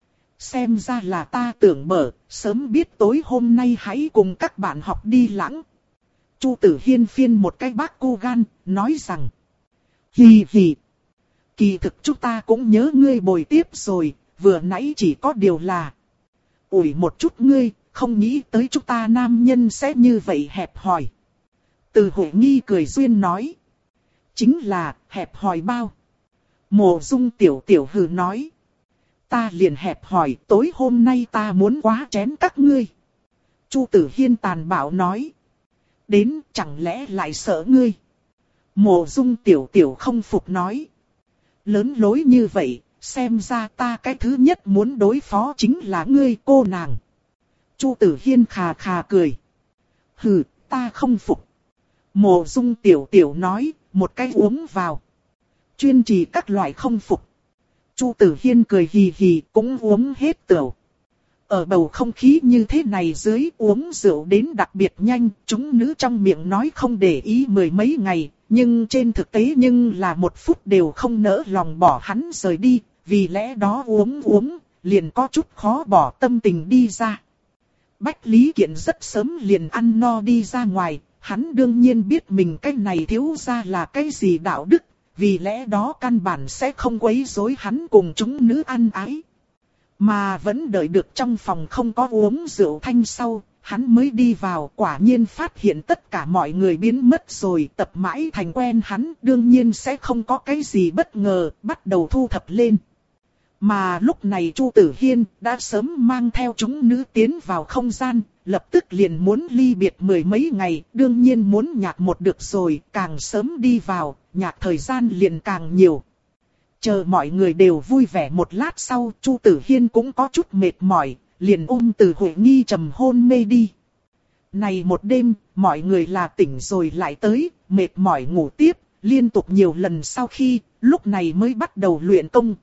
xem ra là ta tưởng mở, sớm biết tối hôm nay hãy cùng các bạn học đi lãng. Chu Tử Hiên phiên một cái bác cô gan, nói rằng. Hì hì. Kỳ thực chúng ta cũng nhớ ngươi bồi tiếp rồi, vừa nãy chỉ có điều là. Ủi một chút ngươi, không nghĩ tới chúng ta nam nhân sẽ như vậy hẹp hòi. Từ Huệ Nghi cười duyên nói. Chính là, hẹp hòi bao. Mộ Dung tiểu tiểu hừ nói. ta liền hẹp hỏi, tối hôm nay ta muốn quá chén các ngươi. Chu Tử Hiên tàn bạo nói. Đến chẳng lẽ lại sợ ngươi? Mộ Dung tiểu tiểu không phục nói. Lớn lối như vậy, xem ra ta cái thứ nhất muốn đối phó chính là ngươi cô nàng. Chu Tử Hiên khà khà cười. Hừ, ta không phục. Mộ Dung tiểu tiểu nói, một cái uống vào. Chuyên trì các loại không phục. Chu Tử Hiên cười hì hì cũng uống hết tửu. Ở bầu không khí như thế này dưới uống rượu đến đặc biệt nhanh, chúng nữ trong miệng nói không để ý mười mấy ngày, nhưng trên thực tế nhưng là một phút đều không nỡ lòng bỏ hắn rời đi, vì lẽ đó uống uống, liền có chút khó bỏ tâm tình đi ra. Bách Lý Kiện rất sớm liền ăn no đi ra ngoài, hắn đương nhiên biết mình cái này thiếu ra là cái gì đạo đức, vì lẽ đó căn bản sẽ không quấy rối hắn cùng chúng nữ ăn ái. Mà vẫn đợi được trong phòng không có uống rượu thanh sau, hắn mới đi vào, quả nhiên phát hiện tất cả mọi người biến mất rồi, tập mãi thành quen hắn đương nhiên sẽ không có cái gì bất ngờ, bắt đầu thu thập lên. Mà lúc này Chu Tử Hiên đã sớm mang theo chúng nữ tiến vào không gian, lập tức liền muốn ly biệt mười mấy ngày, đương nhiên muốn nhạc một được rồi, càng sớm đi vào, nhạc thời gian liền càng nhiều. Chờ mọi người đều vui vẻ một lát sau, Chu Tử Hiên cũng có chút mệt mỏi, liền ôm Từ Huệ Nghi trầm hôn mê đi. Này một đêm, mọi người là tỉnh rồi lại tới, mệt mỏi ngủ tiếp, liên tục nhiều lần sau khi, lúc này mới bắt đầu luyện công.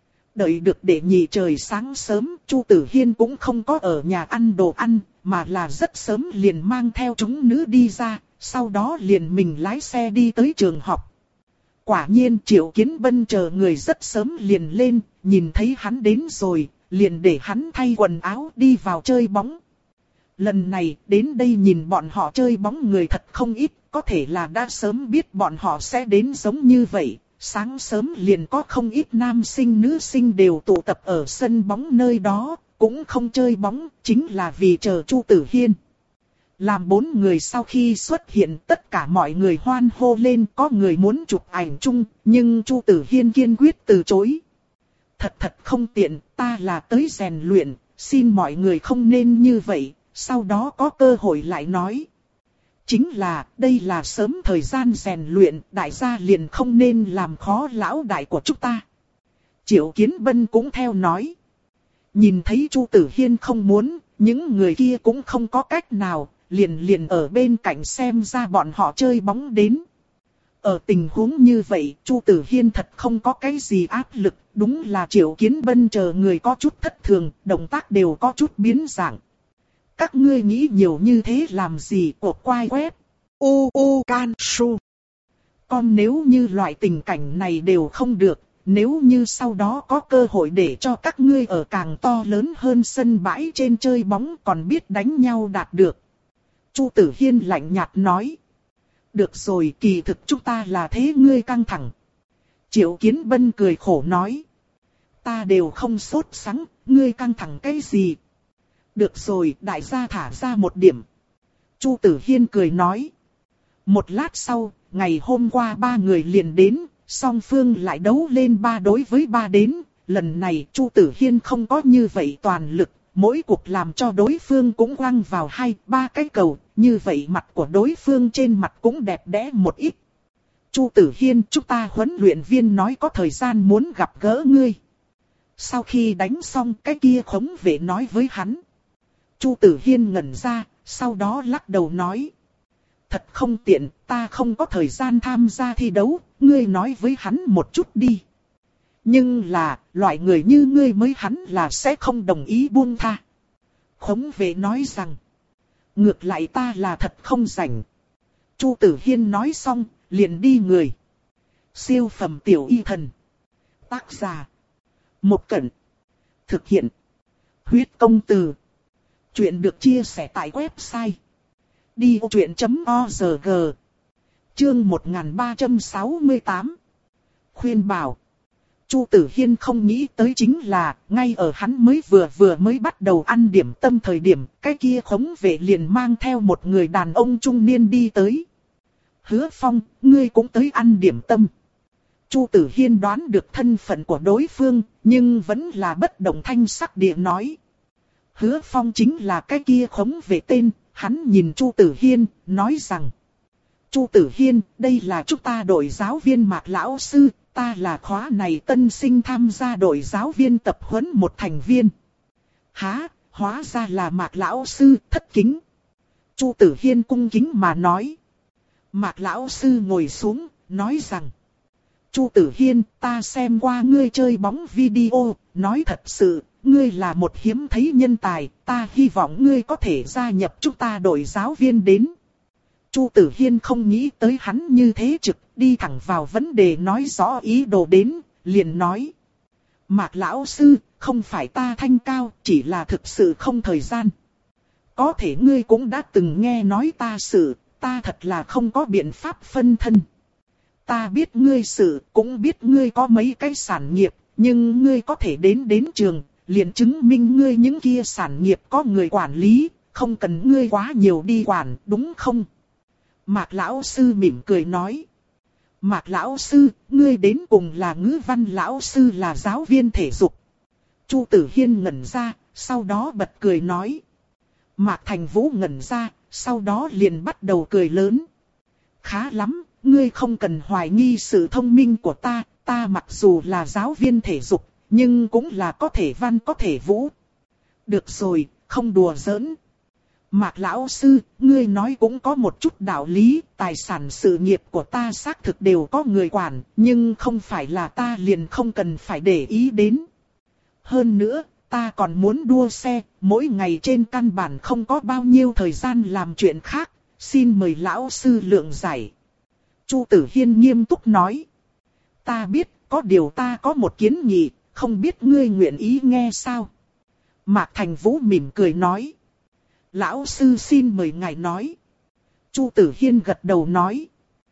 Đợi được để nhị trời sáng sớm, Chu Tử Hiên cũng không có ở nhà ăn đồ ăn, mà là rất sớm liền mang theo chúng nữ đi ra, sau đó liền mình lái xe đi tới trường học. Quả nhiên Triệu Kiến Bân chờ người rất sớm liền lên, nhìn thấy hắn đến rồi, liền để hắn thay quần áo đi vào chơi bóng. Lần này đến đây nhìn bọn họ chơi bóng người thật không ít, có thể là đã sớm biết bọn họ sẽ đến giống như vậy. Sáng sớm liền có không ít nam sinh nữ sinh đều tụ tập ở sân bóng nơi đó, cũng không chơi bóng, chính là vì chờ Chu Tử Hiên. Làm bốn người sau khi xuất hiện tất cả mọi người hoan hô lên, có người muốn chụp ảnh chung, nhưng Chu Tử Hiên kiên quyết từ chối. Thật thật không tiện, ta là tới rèn luyện, xin mọi người không nên như vậy, sau đó có cơ hội lại nói. Chính là, đây là sớm thời gian rèn luyện, đại gia liền không nên làm khó lão đại của chúng ta. Triệu Kiến Bân cũng theo nói. Nhìn thấy Chu Tử Hiên không muốn, những người kia cũng không có cách nào, liền liền ở bên cạnh xem ra bọn họ chơi bóng đến. Ở tình huống như vậy, Chu Tử Hiên thật không có cái gì áp lực, đúng là Triệu Kiến Bân chờ người có chút thất thường, động tác đều có chút biến dạng. Các ngươi nghĩ nhiều như thế làm gì của quai web. U U Can Su. Còn nếu như loại tình cảnh này đều không được, nếu như sau đó có cơ hội để cho các ngươi ở càng to lớn hơn sân bãi trên chơi bóng còn biết đánh nhau đạt được. Chu Tử Hiên lạnh nhạt nói. Được rồi, kỳ thực chúng ta là thế ngươi căng thẳng. Triệu Kiến Bân cười khổ nói. Ta đều không sốt sắng, ngươi căng thẳng cái gì? Được rồi, đại gia thả ra một điểm. Chu Tử Hiên cười nói. Một lát sau, ngày hôm qua ba người liền đến, song phương lại đấu lên ba đối với ba đến. Lần này Chu Tử Hiên không có như vậy toàn lực, mỗi cuộc làm cho đối phương cũng quăng vào hai, ba cái cầu. Như vậy mặt của đối phương trên mặt cũng đẹp đẽ một ít. Chu Tử Hiên, chúng ta huấn luyện viên nói có thời gian muốn gặp gỡ ngươi. Sau khi đánh xong cái kia khống vệ nói với hắn. Chu Tử Hiên ngẩn ra, sau đó lắc đầu nói. Thật không tiện, ta không có thời gian tham gia thi đấu, ngươi nói với hắn một chút đi. Nhưng là, loại người như ngươi mới hắn là sẽ không đồng ý buông tha. Khống vệ nói rằng. Ngược lại ta là thật không rảnh. Chu Tử Hiên nói xong, liền đi người. Siêu phẩm tiểu y thần. Tác giả. Một Cẩn. Thực hiện. Huyết công từ. Chuyện được chia sẻ tại website. đi ô chuyện chấm org. Chương một nghìn ba trăm sáu mươi tám. Khuyên bảo. Chu Tử Hiên không nghĩ tới chính là, ngay ở hắn mới vừa vừa mới bắt đầu ăn điểm tâm thời điểm, cái kia khống vệ liền mang theo một người đàn ông trung niên đi tới. Hứa Phong, ngươi cũng tới ăn điểm tâm. Chu Tử Hiên đoán được thân phận của đối phương, nhưng vẫn là bất động thanh sắc địa nói. Hứa Phong chính là cái kia khống vệ tên, hắn nhìn Chu Tử Hiên, nói rằng. Chu Tử Hiên, đây là chúng ta đội giáo viên Mạc Lão Sư, ta là khóa này tân sinh tham gia đội giáo viên tập huấn một thành viên. Hả, hóa ra là Mạc Lão Sư, thất kính. Chu Tử Hiên cung kính mà nói. Mạc Lão Sư ngồi xuống, nói rằng. Chu Tử Hiên, ta xem qua ngươi chơi bóng video, nói thật sự, ngươi là một hiếm thấy nhân tài, ta hy vọng ngươi có thể gia nhập chúng ta đội giáo viên đến. Chu Tử Hiên không nghĩ tới hắn như thế trực, đi thẳng vào vấn đề nói rõ ý đồ đến, liền nói. Mạc Lão Sư, không phải ta thanh cao, chỉ là thực sự không thời gian. Có thể ngươi cũng đã từng nghe nói ta sự, ta thật là không có biện pháp phân thân. Ta biết ngươi sự, cũng biết ngươi có mấy cái sản nghiệp, nhưng ngươi có thể đến đến trường, liền chứng minh ngươi những kia sản nghiệp có người quản lý, không cần ngươi quá nhiều đi quản, đúng không? Mạc Lão Sư mỉm cười nói. Mạc Lão Sư, ngươi đến cùng là ngữ văn Lão Sư là giáo viên thể dục. Chu Tử Hiên ngẩn ra, sau đó bật cười nói. Mạc Thành Vũ ngẩn ra, sau đó liền bắt đầu cười lớn. Khá lắm, ngươi không cần hoài nghi sự thông minh của ta, ta mặc dù là giáo viên thể dục, nhưng cũng là có thể văn có thể vũ. Được rồi, không đùa giỡn. Mạc Lão Sư, ngươi nói cũng có một chút đạo lý, tài sản sự nghiệp của ta xác thực đều có người quản, nhưng không phải là ta liền không cần phải để ý đến. Hơn nữa, ta còn muốn đua xe, mỗi ngày trên căn bản không có bao nhiêu thời gian làm chuyện khác, xin mời Lão Sư lượng giải. Chu Tử Hiên nghiêm túc nói. Ta biết, có điều ta có một kiến nghị, không biết ngươi nguyện ý nghe sao? Mạc Thành Vũ mỉm cười nói. Lão Sư xin mời ngài nói. Chu Tử Hiên gật đầu nói.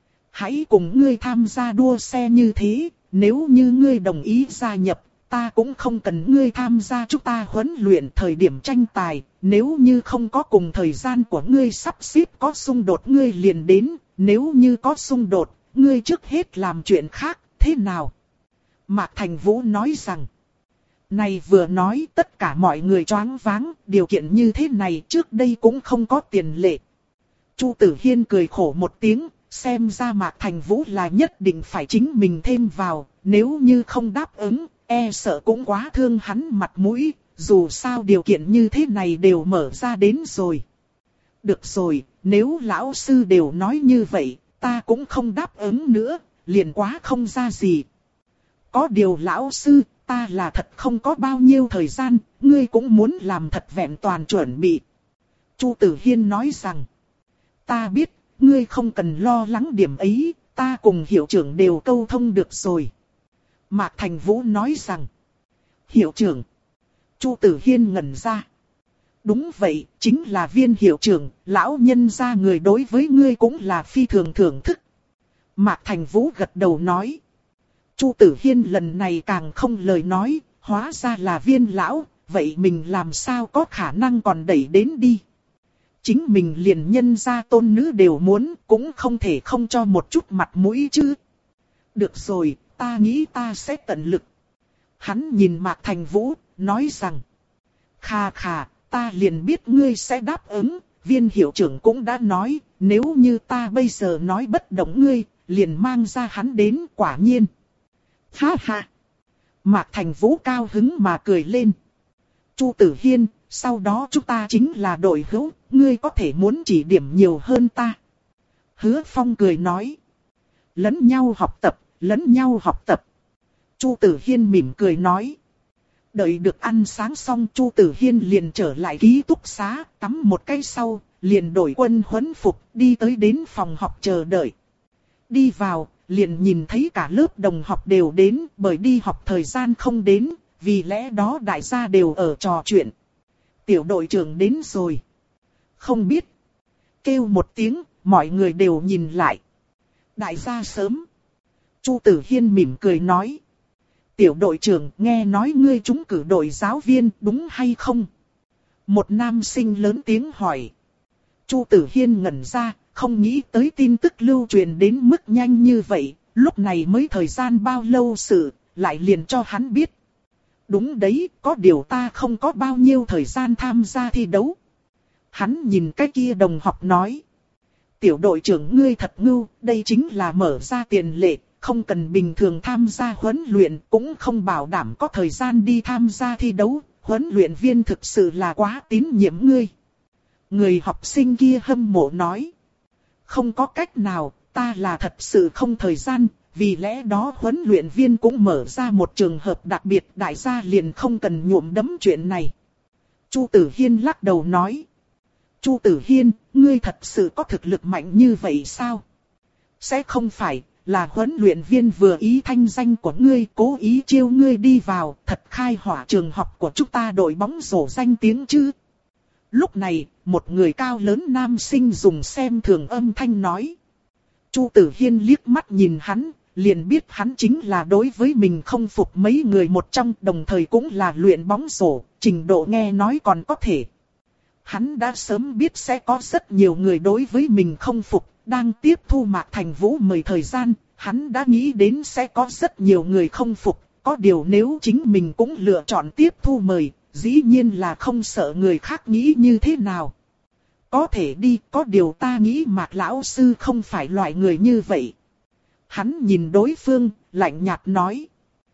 Hãy cùng ngươi tham gia đua xe như thế, nếu như ngươi đồng ý gia nhập, ta cũng không cần ngươi tham gia chúng ta huấn luyện thời điểm tranh tài, nếu như không có cùng thời gian của ngươi sắp xếp có xung đột ngươi liền đến, nếu như có xung đột, ngươi trước hết làm chuyện khác, thế nào? Mạc Thành Vũ nói rằng. Này vừa nói tất cả mọi người choáng váng, điều kiện như thế này trước đây cũng không có tiền lệ. Chu Tử Hiên cười khổ một tiếng, xem ra Mạc Thành Vũ là nhất định phải chính mình thêm vào, nếu như không đáp ứng, e sợ cũng quá thương hắn mặt mũi, dù sao điều kiện như thế này đều mở ra đến rồi. Được rồi, nếu Lão Sư đều nói như vậy, ta cũng không đáp ứng nữa, liền quá không ra gì. Có điều Lão Sư, ta là thật không có bao nhiêu thời gian, ngươi cũng muốn làm thật vẹn toàn chuẩn bị. Chu Tử Hiên nói rằng, ta biết, ngươi không cần lo lắng điểm ấy, ta cùng hiệu trưởng đều câu thông được rồi. Mạc Thành Vũ nói rằng, hiệu trưởng. Chu Tử Hiên ngẩn ra. Đúng vậy, chính là viên hiệu trưởng, lão nhân gia người đối với ngươi cũng là phi thường thưởng thức. Mạc Thành Vũ gật đầu nói. Chu Tử Hiên lần này càng không lời nói, hóa ra là viên lão, vậy mình làm sao có khả năng còn đẩy đến đi. Chính mình liền nhân gia tôn nữ đều muốn, cũng không thể không cho một chút mặt mũi chứ. Được rồi, ta nghĩ ta sẽ tận lực. Hắn nhìn Mạc Thành Vũ, nói rằng. Khà khà, ta liền biết ngươi sẽ đáp ứng, viên hiệu trưởng cũng đã nói, nếu như ta bây giờ nói bất động ngươi, liền mang ra hắn đến quả nhiên. Ha ha! Mạc Thành Vũ cao hứng mà cười lên. Chu Tử Hiên, sau đó chúng ta chính là đội hữu, ngươi có thể muốn chỉ điểm nhiều hơn ta. Hứa Phong cười nói. Lẫn nhau học tập, lẫn nhau học tập. Chu Tử Hiên mỉm cười nói. Đợi được ăn sáng xong Chu Tử Hiên liền trở lại ký túc xá, tắm một cái sau, liền đổi quân huấn phục, đi tới đến phòng học chờ đợi. Đi vào, liền nhìn thấy cả lớp đồng học đều đến, bởi đi học thời gian không đến, vì lẽ đó đại gia đều ở trò chuyện. Tiểu đội trưởng đến rồi. Không biết. Kêu một tiếng, mọi người đều nhìn lại. Đại gia sớm. Chu Tử Hiên mỉm cười nói. Tiểu đội trưởng, nghe nói ngươi trúng cử đội giáo viên, đúng hay không? Một nam sinh lớn tiếng hỏi. Chu Tử Hiên ngẩn ra, không nghĩ tới tin tức lưu truyền đến mức nhanh như vậy, Lúc này mới thời gian bao lâu sự, lại liền cho hắn biết. Đúng đấy, có điều ta không có bao nhiêu thời gian tham gia thi đấu. Hắn nhìn cái kia đồng học nói. Tiểu đội trưởng ngươi thật ngưu, đây chính là mở ra tiền lệ, không cần bình thường tham gia huấn luyện, cũng không bảo đảm có thời gian đi tham gia thi đấu. Huấn luyện viên thực sự là quá tín nhiệm ngươi. Người học sinh kia hâm mộ nói. Không có cách nào, ta là thật sự không thời gian, vì lẽ đó huấn luyện viên cũng mở ra một trường hợp đặc biệt, đại gia liền không cần nhuộm đẫm chuyện này. Chu Tử Hiên lắc đầu nói. Chu Tử Hiên, ngươi thật sự có thực lực mạnh như vậy sao? Sẽ không phải là huấn luyện viên vừa ý thanh danh của ngươi, cố ý chiêu ngươi đi vào, thật khai hỏa trường học của chúng ta đội bóng rổ danh tiếng chứ? Lúc này, một người cao lớn nam sinh dùng xem thường âm thanh nói. Chu Tử Hiên liếc mắt nhìn hắn, liền biết hắn chính là đối với mình không phục mấy người một trong, đồng thời cũng là luyện bóng rổ, trình độ nghe nói còn có thể. Hắn đã sớm biết sẽ có rất nhiều người đối với mình không phục, đang tiếp thu Mạc Thành Vũ mời thời gian, hắn đã nghĩ đến sẽ có rất nhiều người không phục, có điều nếu chính mình cũng lựa chọn tiếp thu mời, dĩ nhiên là không sợ người khác nghĩ như thế nào. Có thể đi, có điều ta nghĩ Mạc lão sư không phải loại người như vậy. Hắn nhìn đối phương, lạnh nhạt nói.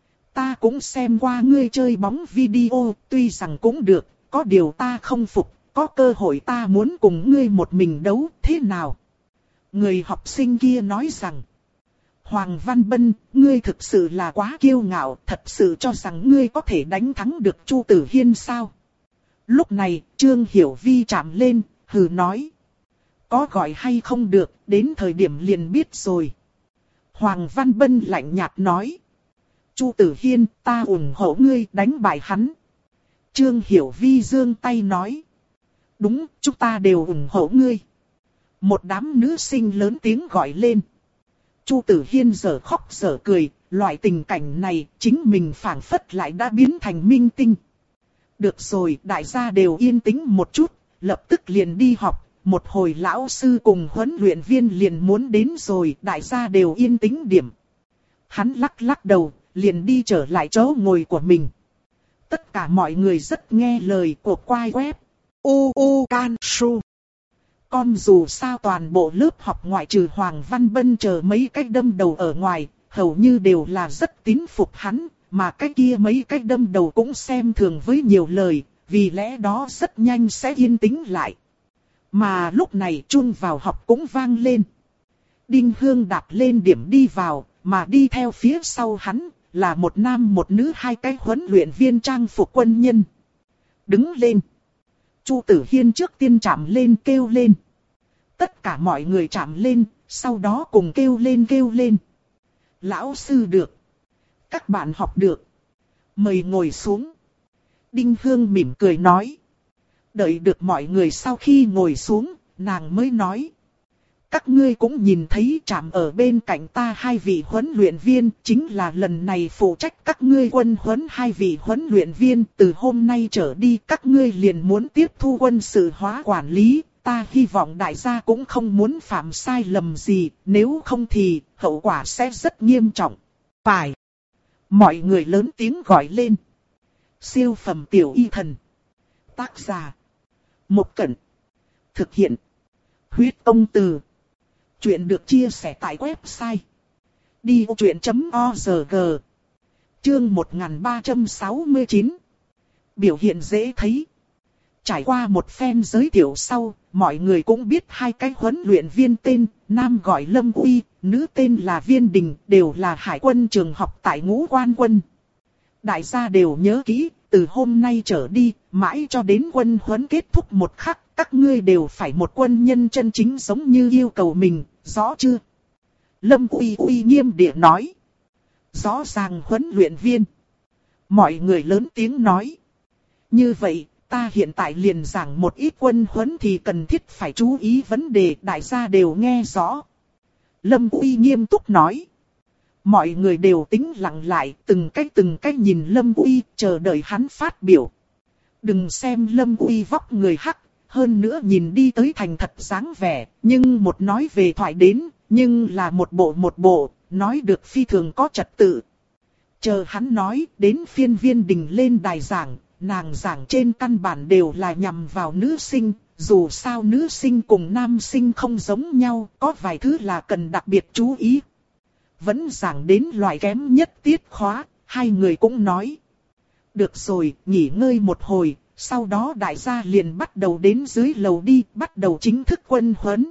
Ta cũng xem qua ngươi chơi bóng video, tuy rằng cũng được, có điều ta không phục, có cơ hội ta muốn cùng ngươi một mình đấu, thế nào? Người học sinh kia nói rằng. Hoàng Văn Bân, ngươi thực sự là quá kiêu ngạo, thật sự cho rằng ngươi có thể đánh thắng được Chu Tử Hiên sao? Lúc này, Trương Hiểu Vi chạm lên, hừ nói. Có gọi hay không được, đến thời điểm liền biết rồi. Hoàng Văn Bân lạnh nhạt nói. Chu Tử Hiên, ta ủng hộ ngươi đánh bại hắn. Trương Hiểu Vi giương tay nói. Đúng, chúng ta đều ủng hộ ngươi. Một đám nữ sinh lớn tiếng gọi lên. Chu Tử Hiên giờ khóc giờ cười, loại tình cảnh này chính mình phảng phất lại đã biến thành minh tinh. Được rồi, đại gia đều yên tĩnh một chút, lập tức liền đi học. Một hồi lão sư cùng huấn luyện viên liền muốn đến rồi, đại gia đều yên tĩnh điểm. Hắn lắc lắc đầu, liền đi trở lại chỗ ngồi của mình. Tất cả mọi người rất nghe lời của quai web. U U Can Su. Com dù sao toàn bộ lớp học ngoại trừ Hoàng Văn Bân chờ mấy cách đâm đầu ở ngoài, hầu như đều là rất tín phục hắn, mà cái kia mấy cách đâm đầu cũng xem thường với nhiều lời, vì lẽ đó rất nhanh sẽ yên tĩnh lại. Mà lúc này chuông vào học cũng vang lên. Đinh Hương đạp lên điểm đi vào, mà đi theo phía sau hắn là một nam một nữ hai cái huấn luyện viên trang phục quân nhân. Đứng lên. Chu Tử Hiên trước tiên chạm lên kêu lên. Tất cả mọi người chạm lên, sau đó cùng kêu lên kêu lên. Lão sư được. Các bạn học được. Mời ngồi xuống. Đinh Hương mỉm cười nói. Đợi được mọi người sau khi ngồi xuống, nàng mới nói. Các ngươi cũng nhìn thấy chạm ở bên cạnh ta hai vị huấn luyện viên, chính là lần này phụ trách các ngươi quân huấn hai vị huấn luyện viên. Từ hôm nay trở đi các ngươi liền muốn tiếp thu quân sự hóa quản lý, ta hy vọng đại gia cũng không muốn phạm sai lầm gì, nếu không thì hậu quả sẽ rất nghiêm trọng. Phải. Mọi người lớn tiếng gọi lên. Siêu phẩm tiểu y thần. Tác giả. Một Cẩn. Thực hiện. Huyết Công Từ. Chuyện được chia sẻ tại website đi ô chuyện chấm org. Chương một nghìn ba trăm sáu mươi chín. Biểu hiện dễ thấy. Trải qua một phen giới thiệu sau, mọi người cũng biết hai cái huấn luyện viên tên, nam gọi Lâm Uy, nữ tên là Viên Đình, đều là hải quân trường học tại Ngũ Quan Quân. Đại gia đều nhớ kỹ, từ hôm nay trở đi, mãi cho đến quân huấn kết thúc một khắc, các ngươi đều phải một quân nhân chân chính giống như yêu cầu mình, rõ chưa? Lâm Uy uy nghiêm địa nói. Rõ ràng huấn luyện viên. Mọi người lớn tiếng nói. Như vậy, ta hiện tại liền giảng một ít quân huấn thì cần thiết phải chú ý vấn đề, đại gia đều nghe rõ. Lâm Uy nghiêm túc nói. Mọi người đều tĩnh lặng lại, từng cách từng cách nhìn Lâm Uy, chờ đợi hắn phát biểu. Đừng xem Lâm Uy vóc người hắc, hơn nữa nhìn đi tới thành thật dáng vẻ, nhưng một nói về thoại đến, nhưng là một bộ một bộ, nói được phi thường có trật tự. Chờ hắn nói, đến phiên Viên Đình lên đài giảng, nàng giảng trên căn bản đều là nhằm vào nữ sinh, dù sao nữ sinh cùng nam sinh không giống nhau, có vài thứ là cần đặc biệt chú ý. Vẫn giảng đến loại kém nhất tiết khóa, hai người cũng nói. Được rồi, nghỉ ngơi một hồi, sau đó đại gia liền bắt đầu đến dưới lầu đi, bắt đầu chính thức quân huấn.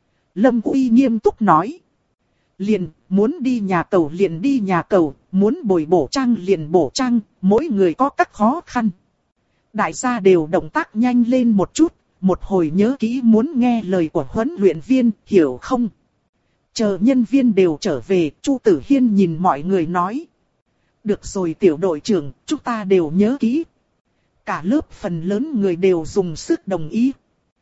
Lâm Uy nghiêm túc nói. Liền, muốn đi nhà cầu liền đi nhà cầu, muốn bồi bổ trang liền bổ trang, mỗi người có các khó khăn. Đại gia đều động tác nhanh lên một chút, một hồi nhớ kỹ muốn nghe lời của huấn luyện viên, hiểu không? Chờ nhân viên đều trở về, Chu Tử Hiên nhìn mọi người nói. Được rồi tiểu đội trưởng, chúng ta đều nhớ kỹ. Cả lớp phần lớn người đều dùng sức đồng ý.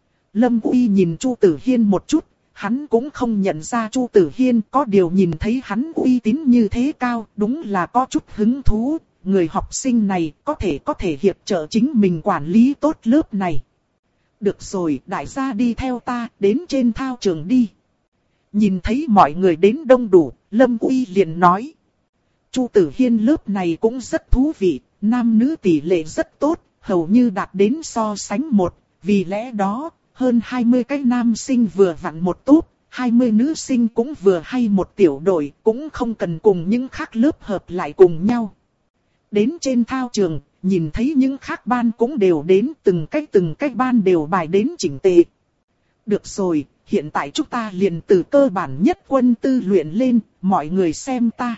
Lâm Uy nhìn Chu Tử Hiên một chút, hắn cũng không nhận ra Chu Tử Hiên, có điều nhìn thấy hắn uy tín như thế cao, đúng là có chút hứng thú. Người học sinh này có thể có thể hiệp trợ chính mình quản lý tốt lớp này. Được rồi, đại gia đi theo ta, đến trên thao trường đi. Nhìn thấy mọi người đến đông đủ, Lâm Uy liền nói. Chu Tử Hiên lớp này cũng rất thú vị, nam nữ tỷ lệ rất tốt, hầu như đạt đến so sánh một. Vì lẽ đó, hơn hai mươi cái nam sinh vừa vặn một túp, hai mươi nữ sinh cũng vừa hay một tiểu đội, cũng không cần cùng những khác lớp hợp lại cùng nhau. Đến trên thao trường, nhìn thấy những khác ban cũng đều đến, từng cách từng cách ban đều bài đến chỉnh tề. Được rồi, hiện tại chúng ta liền từ cơ bản nhất quân tư luyện lên, mọi người xem ta.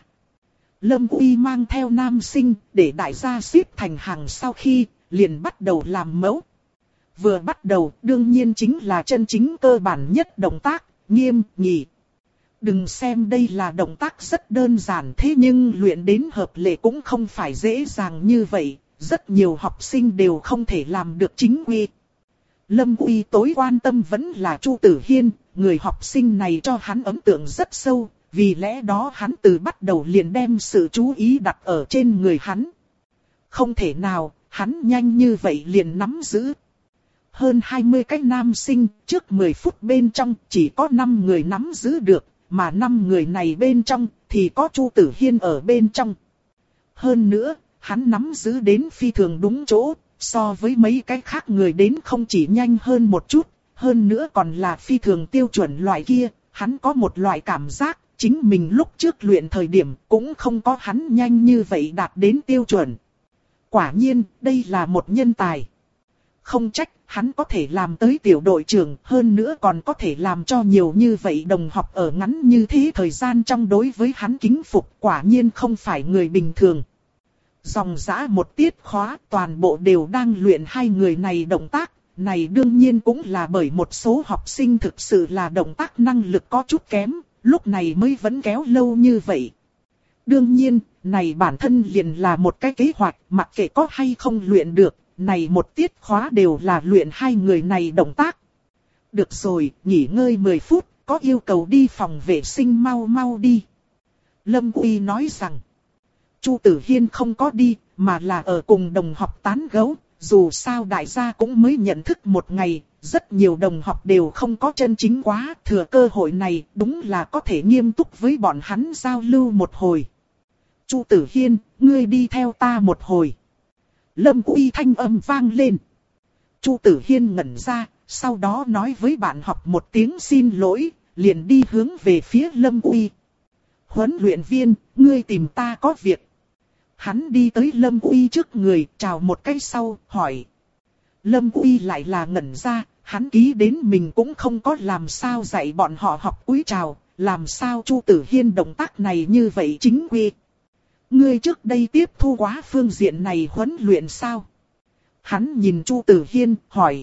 Lâm Uy mang theo nam sinh, để đại gia xếp thành hàng sau khi, liền bắt đầu làm mẫu. Vừa bắt đầu, đương nhiên chính là chân chính cơ bản nhất động tác, nghiêm, nhị. Đừng xem đây là động tác rất đơn giản thế nhưng luyện đến hợp lệ cũng không phải dễ dàng như vậy, rất nhiều học sinh đều không thể làm được chính quy. Lâm Uy tối quan tâm vẫn là Chu Tử Hiên, người học sinh này cho hắn ấn tượng rất sâu, vì lẽ đó hắn từ bắt đầu liền đem sự chú ý đặt ở trên người hắn. Không thể nào, hắn nhanh như vậy liền nắm giữ. Hơn hai mươi cái nam sinh, trước mười phút bên trong chỉ có năm người nắm giữ được, mà năm người này bên trong thì có Chu Tử Hiên ở bên trong. Hơn nữa, hắn nắm giữ đến phi thường đúng chỗ, so với mấy cái khác người đến không chỉ nhanh hơn một chút, hơn nữa còn là phi thường tiêu chuẩn loại kia, hắn có một loại cảm giác, chính mình lúc trước luyện thời điểm cũng không có hắn nhanh như vậy đạt đến tiêu chuẩn. Quả nhiên, đây là một nhân tài. Không trách, hắn có thể làm tới tiểu đội trưởng, hơn nữa còn có thể làm cho nhiều như vậy đồng học ở ngắn như thế thời gian trong đối với hắn kính phục, quả nhiên không phải người bình thường. Dòng dã một tiết khóa, toàn bộ đều đang luyện hai người này động tác, này đương nhiên cũng là bởi một số học sinh thực sự là động tác năng lực có chút kém, lúc này mới vẫn kéo lâu như vậy. Đương nhiên, này bản thân liền là một cái kế hoạch, mặc kệ có hay không luyện được. Này một tiết khóa đều là luyện hai người này động tác. Được rồi, nghỉ ngơi mười phút, có yêu cầu đi phòng vệ sinh mau mau đi. Lâm Uy nói rằng, Chu Tử Hiên không có đi, mà là ở cùng đồng học tán gẫu. Dù sao đại gia cũng mới nhận thức một ngày, rất nhiều đồng học đều không có chân chính quá. Thừa cơ hội này đúng là có thể nghiêm túc với bọn hắn giao lưu một hồi. Chu Tử Hiên, ngươi đi theo ta một hồi. Lâm Uy thanh âm vang lên. Chu Tử Hiên ngẩn ra, sau đó nói với bạn học một tiếng xin lỗi, liền đi hướng về phía Lâm Uy. Huấn luyện viên, ngươi tìm ta có việc. Hắn đi tới Lâm Uy trước người, chào một cái sau, hỏi. Lâm Uy lại là ngẩn ra, hắn ký đến mình cũng không có làm sao dạy bọn họ học cúi chào, làm sao Chu Tử Hiên động tác này như vậy chính quy. Ngươi trước đây tiếp thu quá phương diện này huấn luyện sao? Hắn nhìn Chu Tử Hiên, hỏi.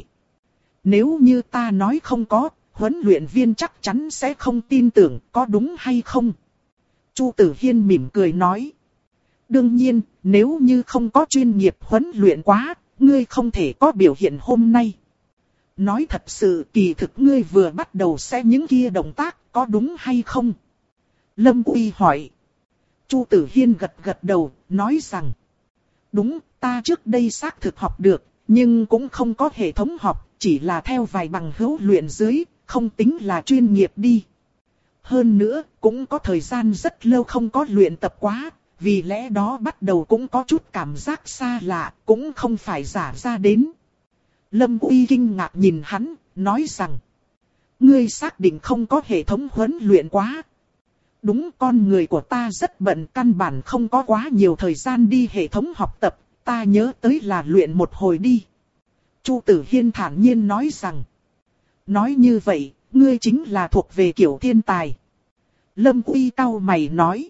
Nếu như ta nói không có, huấn luyện viên chắc chắn sẽ không tin tưởng, có đúng hay không? Chu Tử Hiên mỉm cười nói. Đương nhiên, nếu như không có chuyên nghiệp huấn luyện quá, ngươi không thể có biểu hiện hôm nay. Nói thật sự kỳ thực ngươi vừa bắt đầu sẽ những kia động tác, có đúng hay không? Lâm Uy hỏi. Chu Tử Hiên gật gật đầu, nói rằng. Đúng, ta trước đây xác thực học được, nhưng cũng không có hệ thống học, chỉ là theo vài bằng hữu luyện dưới, không tính là chuyên nghiệp đi. hơn nữa cũng có thời gian rất lâu không có luyện tập quá, vì lẽ đó bắt đầu cũng có chút cảm giác xa lạ, cũng không phải giả ra đến. Lâm Uy kinh ngạc nhìn hắn, nói rằng, ngươi xác định không có hệ thống huấn luyện quá. Đúng, con người của ta rất bận, căn bản không có quá nhiều thời gian đi hệ thống học tập, ta nhớ tới là luyện một hồi đi. Chu Tử Hiên thản nhiên nói rằng, nói như vậy, ngươi chính là thuộc về kiểu thiên tài. Lâm Uy cau mày nói,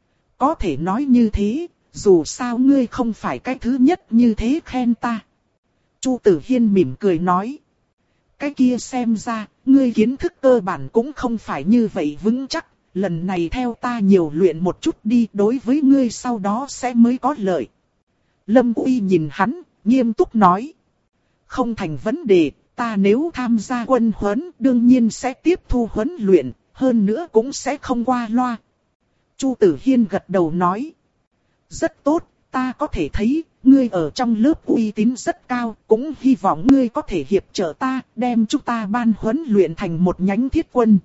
có thể nói như thế, dù sao ngươi không phải cái thứ nhất như thế khen ta. Chu Tử Hiên mỉm cười nói, cái kia xem ra, ngươi kiến thức cơ bản cũng không phải như vậy vững chắc, lần này theo ta nhiều luyện một chút đi, đối với ngươi sau đó sẽ mới có lợi. Lâm Uy nhìn hắn, nghiêm túc nói, không thành vấn đề, ta nếu tham gia quân huấn đương nhiên sẽ tiếp thu huấn luyện, hơn nữa cũng sẽ không qua loa. Chu Tử Hiên gật đầu nói, rất tốt, ta có thể thấy, ngươi ở trong lớp uy tín rất cao, cũng hy vọng ngươi có thể hiệp trợ ta, đem chúng ta ban huấn luyện thành một nhánh thiết quân.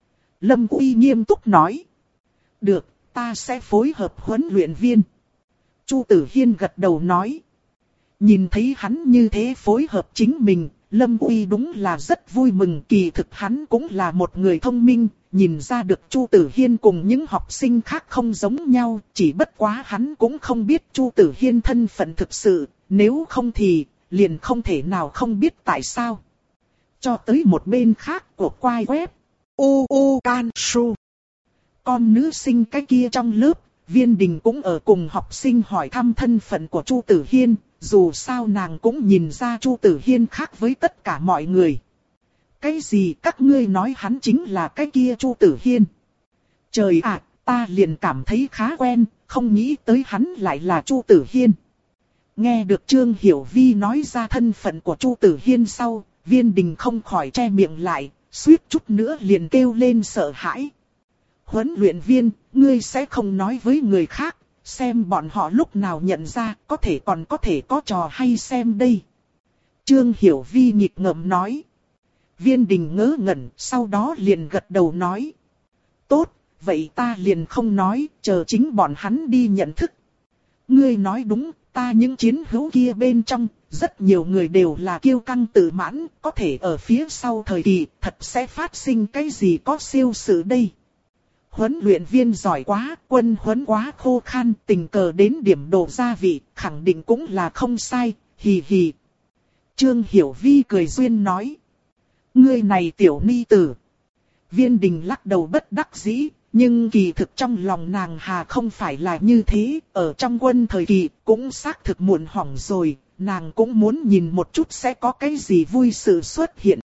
Lâm Uy nghiêm túc nói, được, ta sẽ phối hợp huấn luyện viên. Chu Tử Hiên gật đầu nói, nhìn thấy hắn như thế phối hợp chính mình, Lâm Uy đúng là rất vui mừng, kỳ thực hắn cũng là một người thông minh, nhìn ra được Chu Tử Hiên cùng những học sinh khác không giống nhau, chỉ bất quá hắn cũng không biết Chu Tử Hiên thân phận thực sự, nếu không thì liền không thể nào không biết tại sao. Cho tới một bên khác của quai web, u u can su. Con nữ sinh cái kia trong lớp, Viên Đình cũng ở cùng học sinh hỏi thăm thân phận của Chu Tử Hiên, dù sao nàng cũng nhìn ra Chu Tử Hiên khác với tất cả mọi người. Cái gì các ngươi nói hắn chính là cái kia Chu Tử Hiên? Trời ạ, ta liền cảm thấy khá quen, không nghĩ tới hắn lại là Chu Tử Hiên. Nghe được Trương Hiểu Vi nói ra thân phận của Chu Tử Hiên sau, Viên Đình không khỏi che miệng lại, suýt chút nữa liền kêu lên sợ hãi. Huấn luyện viên, ngươi sẽ không nói với người khác, xem bọn họ lúc nào nhận ra, có thể còn có thể có trò hay xem đây. Trương Hiểu Vi nhịp ngợm nói. Viên Đình ngớ ngẩn, sau đó liền gật đầu nói. Tốt, vậy ta liền không nói, chờ chính bọn hắn đi nhận thức. Ngươi nói đúng, ta những chiến hữu kia bên trong, rất nhiều người đều là kiêu căng tự mãn, có thể ở phía sau thời kỳ, thật sẽ phát sinh cái gì có siêu sự đây. Huấn luyện viên giỏi quá, quân huấn quá khô khan, tình cờ đến điểm đổ gia vị, khẳng định cũng là không sai, hì hì. Trương Hiểu Vi cười duyên nói. Ngươi này tiểu ni tử. Viên Đình lắc đầu bất đắc dĩ, nhưng kỳ thực trong lòng nàng hà không phải là như thế, ở trong quân thời kỳ cũng xác thực muộn hỏng rồi, nàng cũng muốn nhìn một chút sẽ có cái gì vui sự xuất hiện.